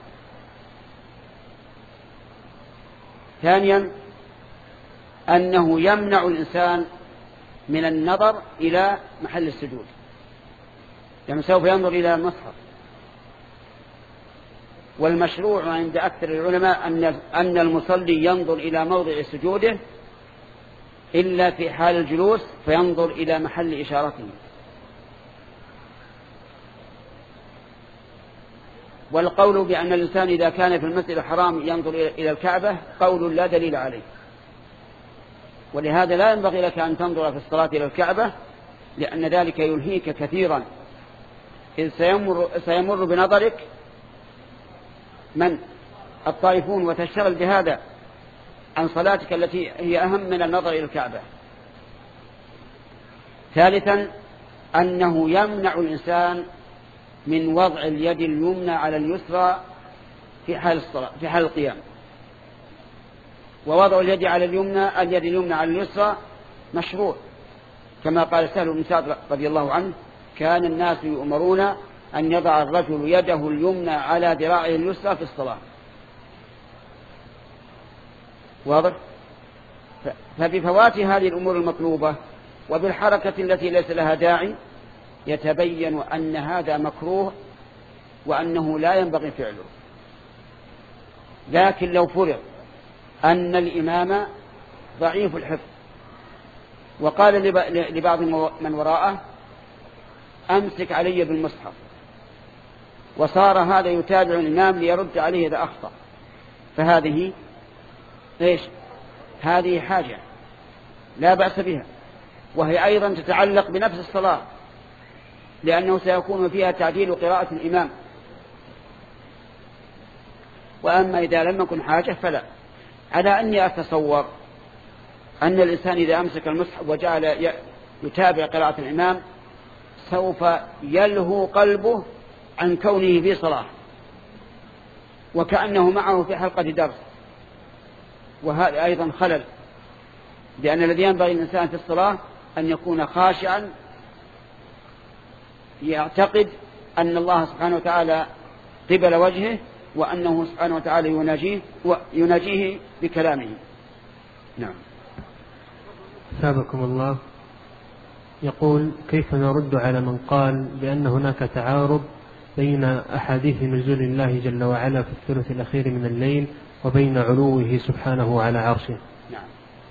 ثانيا أنه يمنع الإنسان من النظر إلى محل السجود، يعني سوف ينظر إلى المصحف. والمشروع عند أكثر العلماء أن المصلي ينظر إلى موضع سجوده إلا في حال الجلوس فينظر إلى محل إشارته. والقول بأن الإنسان إذا كان في المسجد الحرام ينظر إلى الكعبة قول لا دليل عليه، ولهذا لا ينبغي لك أن تنظر في الصلاة إلى الكعبة، لأن ذلك يلهيك كثيرا، إذ سيمر, سيمر بنظرك من الطائفون وتشتغل بهذا عن صلاتك التي هي أهم من النظر إلى الكعبة. ثالثا أنه يمنع الإنسان من وضع اليد اليمنى على اليسرى في حال الصلاة في حال القيام. ووضع اليد على اليمنى اليد اليمنى على اليسرى مشروع، كما قال سهل بن سعد رضي الله عنه كان الناس يؤمرون أن يضع الرجل يده اليمنى على ذراعه اليسرى في الصلاة. واضح؟ فبفوات هذه الأمور المطلوبة وبالحركة التي ليس لها داعي يتبين أن هذا مكروه وأنه لا ينبغي فعله. لكن لو فرض أن الإمام ضعيف الحفظ وقال لبعض من وراءه أمسك علي بالمصحف، وصار هذا يتابع الإمام ليرد عليه إذا أخطأ، فهذه إيش؟ هذه حاجة لا بأس بها، وهي أيضا تتعلق بنفس الصلاة، لأنه سيكون فيها تعديل قراءة الإمام. وأما إذا لم يكن حاجة فلا. على أني أتصور أن الإنسان إذا أمسك المصحف وجعل يتابع قراءة الإمام سوف يلهو قلبه عن كونه في صلاة وكأنه معه في حلقة درس، وهذا أيضا خلل، لأن الذي ينبغي الإنسان في الصلاة أن يكون خاشعا يعتقد أن الله سبحانه وتعالى قبل وجهه وأنه سبحانه وتعالى يناجيه ويناجيه بكلامه. نعم. ثابكم الله. يقول كيف نرد على من قال بأن هناك تعارض بين أحاديث نزول الله جل وعلا في الثلث الأخير من الليل وبين علوه سبحانه على عرشه؟ نعم.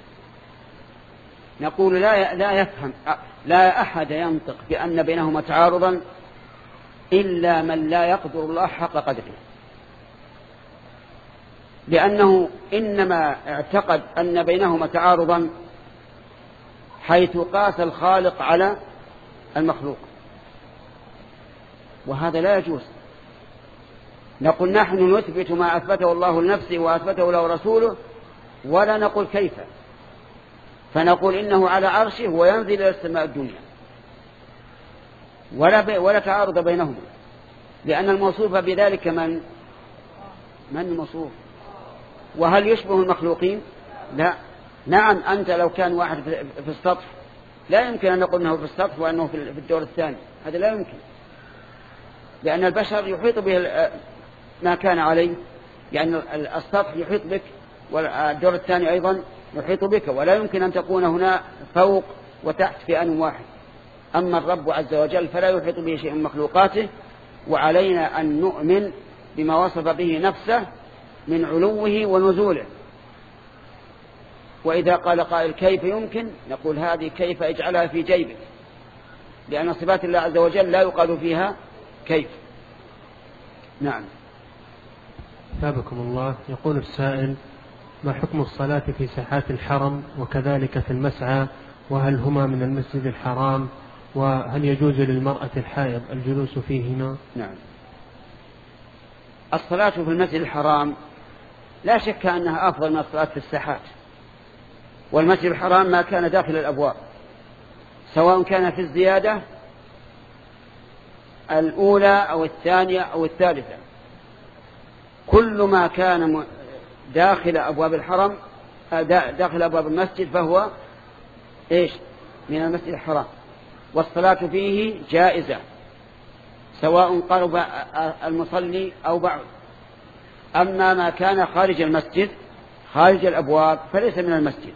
نقول لا لا يفهم لا أحد ينطق بأن بينهما تعارضا إلا من لا يقدر الله حق قدره، لأنه إنما اعتقد أن بينهما تعارضا حيث قاس الخالق على المخلوق، وهذا لا يجوز. نقول نحن نثبت ما أثبته الله لنفسه وأثبته له رسوله، ولا نقول كيف، فنقول إنه على عرشه وينزل إلى السماء الدنيا، ولا, بي ولا تعارض بينهما، لأن الموصوف بذلك من من الموصوف. وهل يشبه المخلوقين؟ لا. نعم، أنت لو كان واحد في السطح لا يمكن أن نقول أنه في السطح وأنه في الدور الثاني، هذا لا يمكن، لأن البشر يحيط به ما كان عليه، يعني السطح يحيط بك والدور الثاني أيضا يحيط بك، ولا يمكن أن تكون هنا فوق وتحت في آن واحد. أما الرب عز وجل فلا يحيط به شيء من مخلوقاته، وعلينا أن نؤمن بما وصف به نفسه من علوه ونزوله. وإذا قال قائل كيف يمكن، نقول هذه كيف اجعلها في جيبك، لأن صفات الله عز وجل لا يقال فيها كيف. نعم. ثابكم الله. يقول السائل: ما حكم الصلاة في ساحات الحرم وكذلك في المسعى، وهل هما من المسجد الحرام، وهل يجوز للمرأة الحائض الجلوس فيهما؟ نعم. الصلاة في المسجد الحرام لا شك أنها أفضل من الصلاة في الساحات، والمسجد الحرام ما كان داخل الأبواب، سواء كان في الزيادة الأولى أو الثانية أو الثالثة، كل ما كان داخل أبواب الحرم داخل أبواب المسجد فهو إيش؟ من المسجد الحرام، والصلاة فيه جائزة سواء قرب المصلي أو بعد. أما ما كان خارج المسجد خارج الأبواب فليس من المسجد،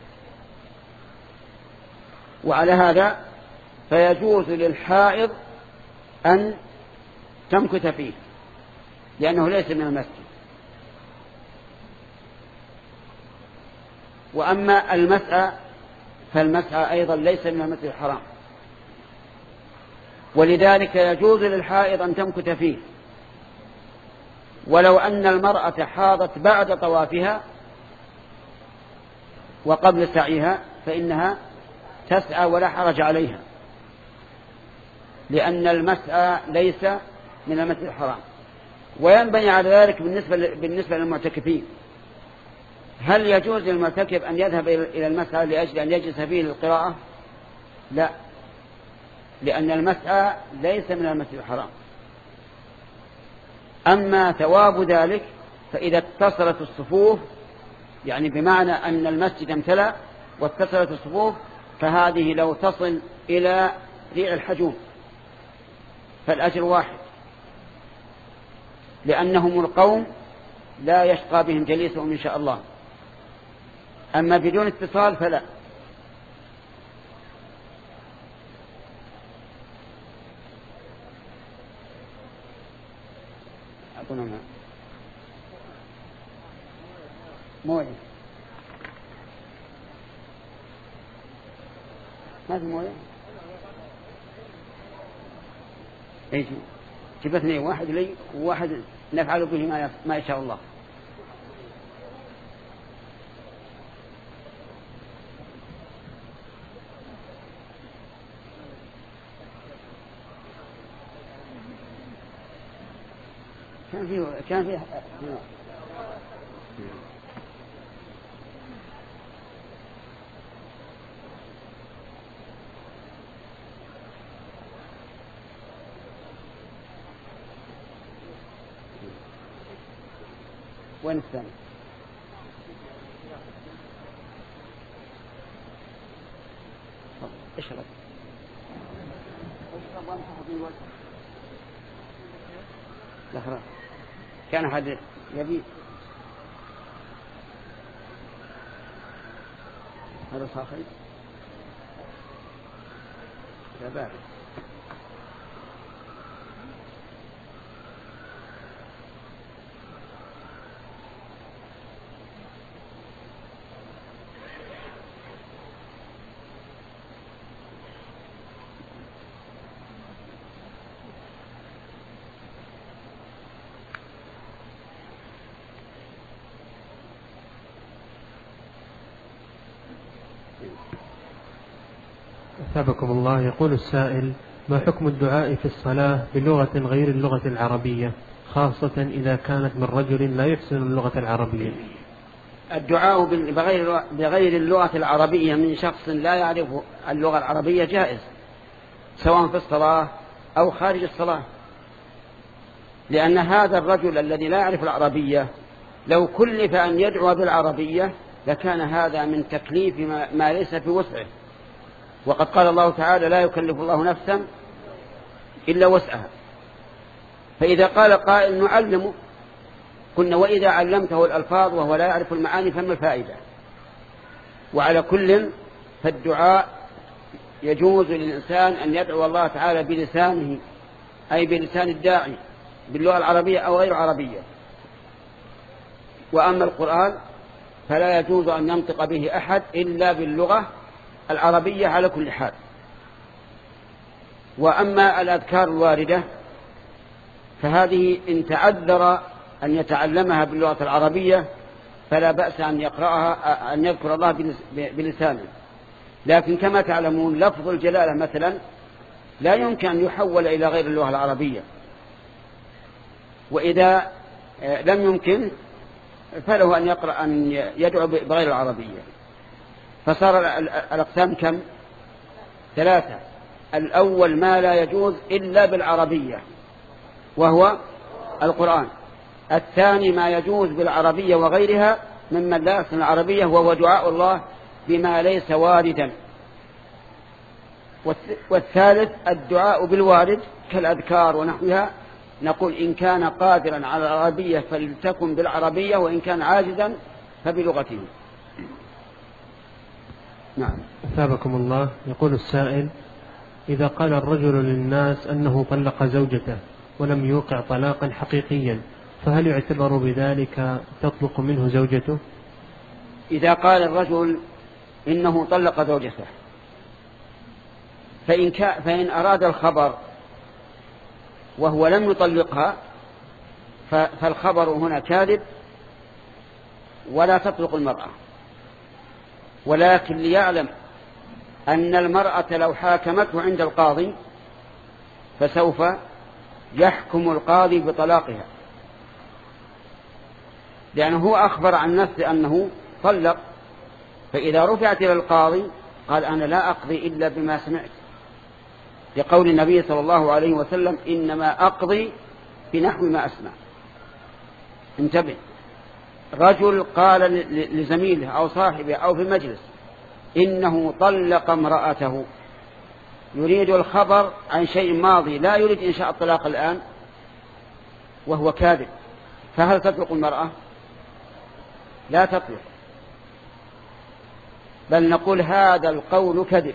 وعلى هذا فيجوز للحائض أن تمكث فيه لأنه ليس من المسجد. وأما المسعى فالمسعى أيضا ليس من المسجد الحرام، ولذلك يجوز للحائض أن تمكث فيه، ولو أن المرأة حاضت بعد طوافها وقبل سعيها فإنها تسعى ولا حرج عليها، لأن المسعى ليس من المسجد الحرام. وينبني على ذلك بالنسبة, بالنسبة للمعتكفين، هل يجوز للمعتكف أن يذهب إلى المسعى لأجل أن يجلس فيه للقراءة؟ لا، لأن المسعى ليس من المسجد الحرام. أما ثواب ذلك فإذا اتصلت الصفوف، يعني بمعنى أن المسجد امتلأ واتصلت الصفوف، فهذه لو تصل إلى ريع الحجون فالأجر واحد، لأنهم القوم لا يشقى بهم جليسهم إن شاء الله. أما بدون اتصال فلا. أقول ما مويه ما في مويه ايش جيب اثنين، واحد لي وواحد نفعل به ما ما شاء الله. كان فيه كان فيه وين الثاني؟ اشرب لا خلاص. كان أحد يبي هذا صاخي لا بارد. أثابكم الله. يقول السائل: ما حكم الدعاء في الصلاة بلغة غير اللغة العربية، خاصة إذا كانت من رجل لا يحسن اللغة العربية؟ الدعاء بغير, بغير اللغة العربية من شخص لا يعرف اللغة العربية جائز، سواء في الصلاة أو خارج الصلاة، لأن هذا الرجل الذي لا يعرف العربية لو كلف أن يدعو بالعربية لكان هذا من تكليف ما ليس في وسعه. وقد قال الله تعالى: لا يكلف الله نفسا إلا وسعها. فإذا قال قائل نعلمه قلنا وإذا علمته الألفاظ وهو لا يعرف المعاني فما الفائدة؟ وعلى كل فالدعاء يجوز للإنسان أن يدعو الله تعالى بلسانه، أي بلسان الداعي باللغة العربية أو غير عربية. وأما القرآن فلا يجوز أن ينطق به أحد إلا باللغة العربية على كل حال. وأما الأذكار الواردة فهذه إن تعذر أن يتعلمها باللغة العربية فلا بأس أن يقرأها أن يذكر الله بلسانه. لكن كما تعلمون لفظ الجلالة مثلا لا يمكن أن يحول إلى غير اللغة العربية، وإذا لم يمكن فله أن يقرأ أن يدعو بغير العربية. فصار الأقسام كم؟ ثلاثة. الأول ما لا يجوز إلا بالعربية وهو القرآن. الثاني ما يجوز بالعربية وغيرها ممن لا يصل العربية وهو دعاء الله بما ليس واردا. والثالث الدعاء بالوارد كالأذكار ونحوها، نقول إن كان قادرا على العربية فلتكن بالعربية، وإن كان عاجزا فبلغته. نعم. أثابكم الله. يقول السائل: إذا قال الرجل للناس أنه طلق زوجته ولم يوقع طلاقا حقيقيا فهل يعتبر بذلك تطلق منه زوجته؟ إذا قال الرجل إنه طلق زوجته فإن, فإن أراد الخبر وهو لم يطلقها فالخبر هنا كاذب ولا تطلق المرأة. ولكن ليعلم أن المرأة لو حاكمته عند القاضي فسوف يحكم القاضي بطلاقها، لأنه هو أخبر عن نفسه أنه طلق. فإذا رفعت إلى القاضي قال أنا لا أقضي إلا بما سمعت، لقول النبي صلى الله عليه وسلم إنما أقضي بنحو ما أسمع. انتبه، رجل قال لزميله أو صاحبه أو في المجلس إنه طلق امرأته، يريد الخبر عن شيء ماضي لا يريد إنشاء الطلاق الآن، وهو كاذب، فهل تطلق المرأة؟ لا تطلق، بل نقول هذا القول كذب،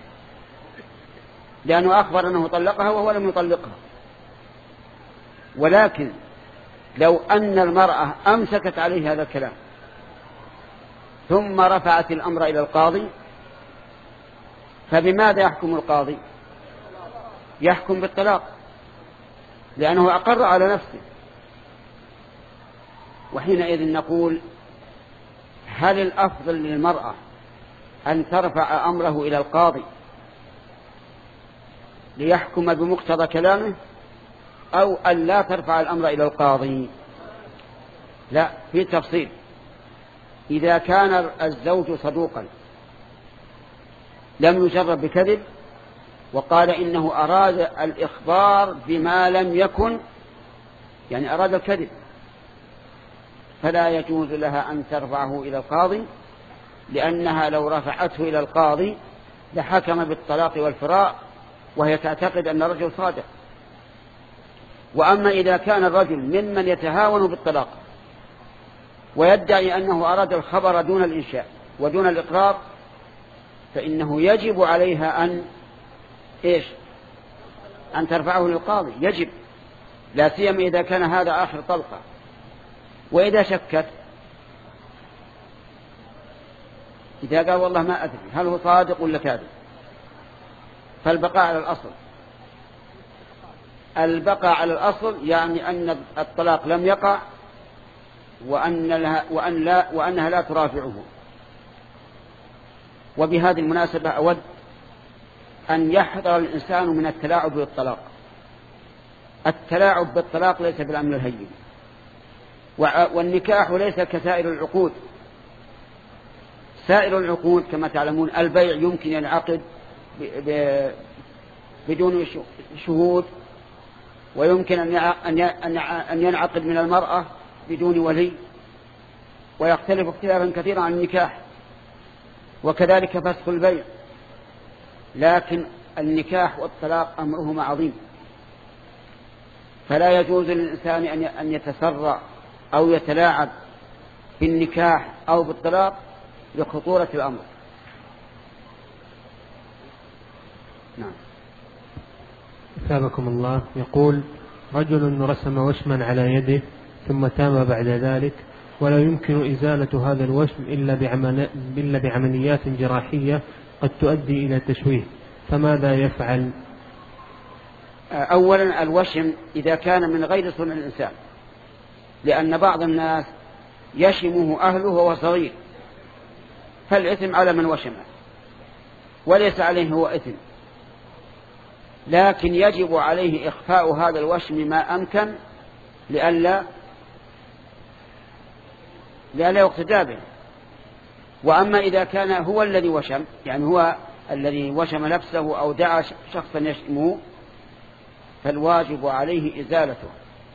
لأنه أخبر أنه طلقها وهو لم يطلقها. ولكن لو أن المرأة أمسكت عليه هذا الكلام ثم رفعت الأمر إلى القاضي فبماذا يحكم القاضي؟ يحكم بالطلاق، لأنه أقر على نفسه. وحينئذ نقول هل الأفضل للمرأة أن ترفع أمره إلى القاضي ليحكم بمقتضى كلامه، أو أن لا ترفع الأمر إلى القاضي؟ لا، في تفصيل. إذا كان الزوج صدوقا لم يجرب بكذب وقال إنه أراد الإخبار بما لم يكن، يعني أراد الكذب، فلا يجوز لها أن ترفعه إلى القاضي، لأنها لو رفعته إلى القاضي لحكم بالطلاق والفراق وهي تعتقد أن الرجل صادق. وأما إذا كان الرجل ممن يتهاون بالطلاق ويدعي أنه أراد الخبر دون الإنشاء ودون الإقرار فإنه يجب عليها أن إيش؟ أن ترفعه للقاضي، يجب، لا سيما إذا كان هذا آخر طلقة. وإذا شكت، إذا قال والله ما أدري هل هو صادق ولا كاذب، فالبقاء على الأصل. البقاء على الأصل يعني أن الطلاق لم يقع وأن لها وأن لا وأنها لا ترافعه. وبهذه المناسبة أود أن يحذر الإنسان من التلاعب بالطلاق. التلاعب بالطلاق ليس بالأمر الهين، والنكاح ليس كسائر العقود. سائر العقود كما تعلمون البيع يمكن ينعقد بدون شهود، ويمكن أن ينعقد من المرأة بدون ولي، ويختلف اختلافا كثيرا عن النكاح، وكذلك فسخ البيع. لكن النكاح والطلاق أمرهما عظيم، فلا يجوز للإنسان أن يتسرع أو يتلاعب بالنكاح أو بالطلاق لخطورة الأمر. نعم. أثابكم الله. يقول: رجل رسم وشما على يده ثم تاب بعد ذلك، ولا يمكن إزالة هذا الوشم إلا, بعمل... إلا بعمليات جراحية قد تؤدي إلى تشويه، فماذا يفعل؟ أولا الوشم إذا كان من غير صنع الإنسان، لأن بعض الناس يشمه أهله وهو صغير، فالإثم على من وشمه وليس عليه هو إثم، لكن يجب عليه إخفاء هذا الوشم ما أمكن لئلا لئلا يقتدى به. وأما إذا كان هو الذي وشم، يعني هو الذي وشم نفسه أو دعا شخصا يشمه، فالواجب عليه إزالته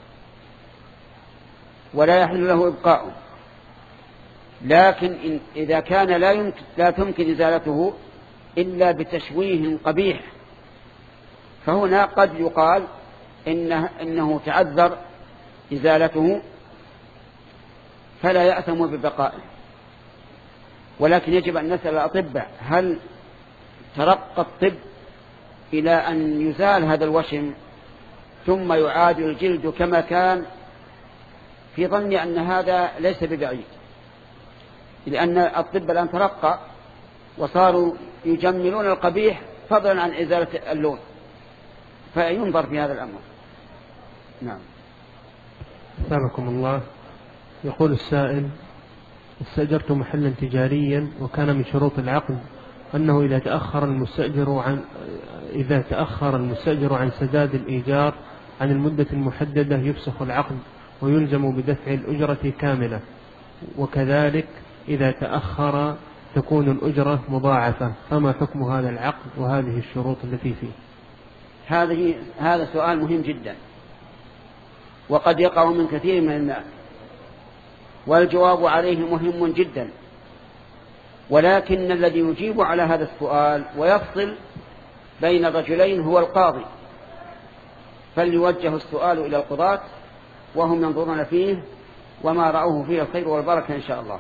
ولا يحل له إبقاؤه. لكن إن إذا كان لا يمكن لا تمكن إزالته إلا بتشويه قبيح، فهنا قد يقال إنه, إنه تعذر إزالته فلا يأثم ببقائه. ولكن يجب أن نسأل الأطباء هل ترقى الطب إلى أن يزال هذا الوشم ثم يعاد الجلد كما كان، في ظني أن هذا ليس ببعيد، لأن الطب الآن ترقى وصاروا يجملون القبيح فضلا عن إزالة اللون، فينظر في هذا الأمر. نعم. أثابكم الله. يقول السائل: استأجرت محلا تجاريا، وكان من شروط العقد أنه إذا تأخر المستأجر عن إذا تأخر المستأجر عن سداد الإيجار عن المدة المحددة يفسخ العقد ويلزم بدفع الأجرة كاملة، وكذلك إذا تأخر تكون الأجرة مضاعفة، فما حكم هذا العقد وهذه الشروط التي فيه؟ هذه هذا سؤال مهم جدا، وقد يقع من كثير من الناس، والجواب عليه مهم جدا. ولكن الذي يجيب على هذا السؤال ويفصل بين الرجلين هو القاضي، فليوجه السؤال إلى القضاة وهم ينظرون فيه، وما رأوه فيه الخير والبركة إن شاء الله.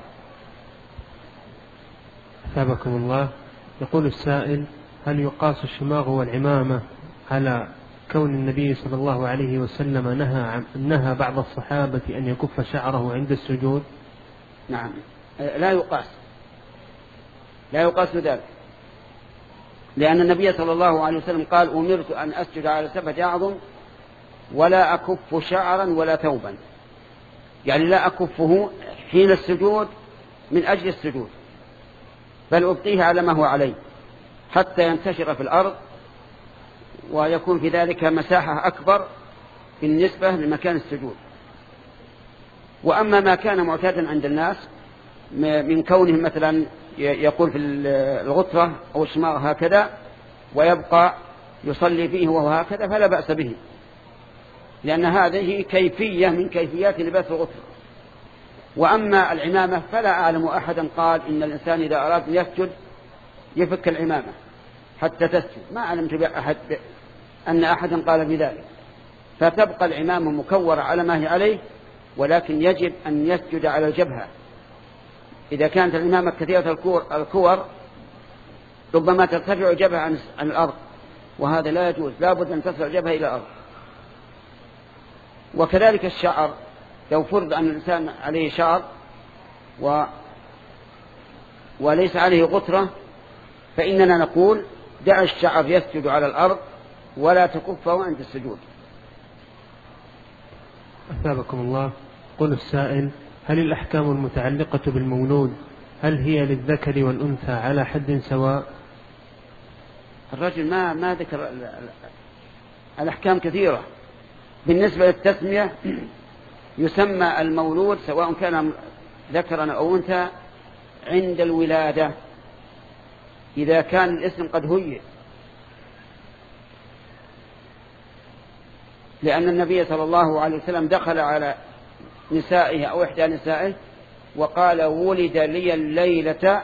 أثابكم الله. يقول السائل: هل يقاس الشماغ والعمامة على كون النبي صلى الله عليه وسلم نهى, نهى بعض الصحابة أن يكف شعره عند السجود؟ نعم، لا يقاس لا يقاس ذلك، لأن النبي صلى الله عليه وسلم قال: أمرت أن أسجد على سبعة أعظم ولا أكف شعرا ولا ثوبا، يعني لا أكفه حين السجود من أجل السجود، بل أبقيه على ما هو عليه حتى ينتشر في الأرض ويكون في ذلك مساحة أكبر بالنسبة لمكان السجود. وأما ما كان معتادا عند الناس من كونهم مثلا يقول في الغطرة أو الشماغ هكذا ويبقى يصلي فيه وهو هكذا فلا بأس به، لأن هذه كيفية من كيفيات لباس الغطرة. وأما العمامة فلا أعلم أحدا قال إن الإنسان إذا أراد أن يسجد يفك العمامة حتى تسجد، ما علمت بأحد أن أحدا قال بذلك، فتبقى العمامة مكورة على ما هي عليه، ولكن يجب أن يسجد على الجبهة. إذا كانت العمامة كثيرة الكور ربما ترتفع الجبهة عن الأرض، وهذا لا يجوز، لا بد أن تصل الجبهة إلى الأرض. وكذلك الشعر، لو فرض أن الإنسان عليه شعر و... وليس عليه غطرة، فإننا نقول دع الشعر يسجد على الأرض ولا تكفه عند السجود. أثابكم الله. قل السائل: هل الأحكام المتعلقة بالمولود هل هي للذكر والأنثى على حد سواء؟ الرجل ما ما ذكر الأحكام كثيرة. بالنسبة للتسمية يسمى المولود سواء كان ذكرا أو أنثى عند الولادة إذا كان الاسم قد هيئ، لأن النبي صلى الله عليه وسلم دخل على نسائه أو إحدى نسائه وقال: ولد لي الليلة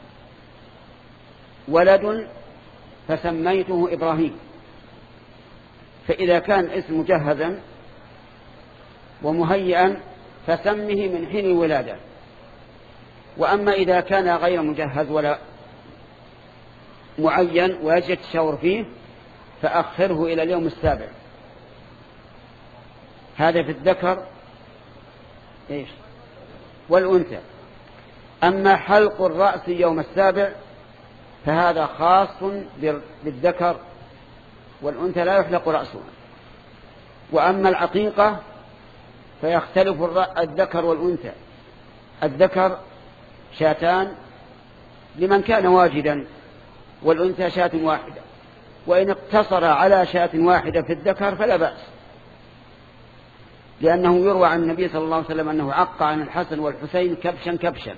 ولد فسميته إبراهيم. فإذا كان اسم مجهزا ومهيئا فسمه من حين الولادة. وأما إذا كان غير مجهز ولا معين ويجب التشاور فيه فأخره إلى اليوم السابع. هذا في الذكر إيش والأنثى. أما حلق الرأس يوم السابع فهذا خاص بالذكر، والأنثى لا يحلق رأسه. وأما العقيقة فيختلف الذكر والأنثى. الذكر شاتان لمن كان واجدا، والأنثى شاة واحدة، وإن اقتصر على شاة واحدة في الذكر فلا بأس، لأنه يروى عن النبي صلى الله عليه وسلم أنه عق عن الحسن والحسين كبشا كبشا.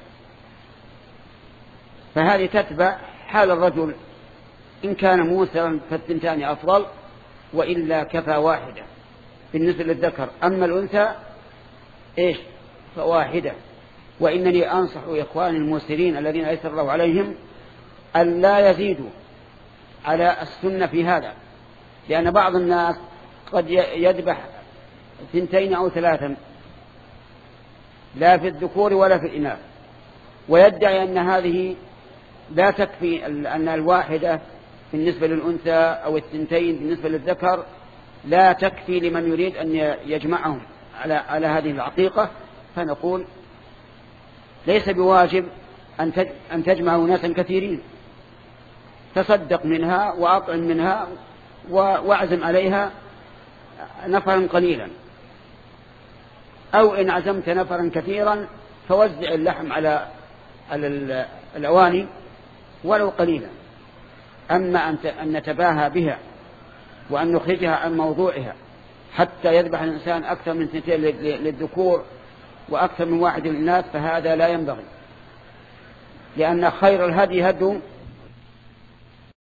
فهذه تتبع حال الرجل، إن كان موسرا فالثنتان أفضل، وإلا كفى واحدة بالنسبة للذكر. أما الأنثى إيش فواحدة. وإنني أنصح إخواني الموسرين الذين أيسر الله عليهم أن لا يزيدوا على السنة في هذا، لأن بعض الناس قد يذبح ثنتين أو ثلاثا لا في الذكور ولا في الإناث، ويدعي أن هذه لا تكفي، أن الواحدة بالنسبة للأنثى أو الثنتين بالنسبة للذكر لا تكفي لمن يريد أن يجمعهم على على هذه العقيقة. فنقول ليس بواجب أن تجمع ناسا كثيرين، تصدق منها وأطعم منها واعزم عليها نفرا قليلا، أو إن عزمت نفرا كثيرا فوزع اللحم على الأواني ولو قليلا. أما أن نتباهى بها وأن نخرجها عن موضوعها حتى يذبح الإنسان أكثر من اثنتين للذكور وأكثر من واحد للإناث فهذا لا ينبغي، لأن خير الهدي هدي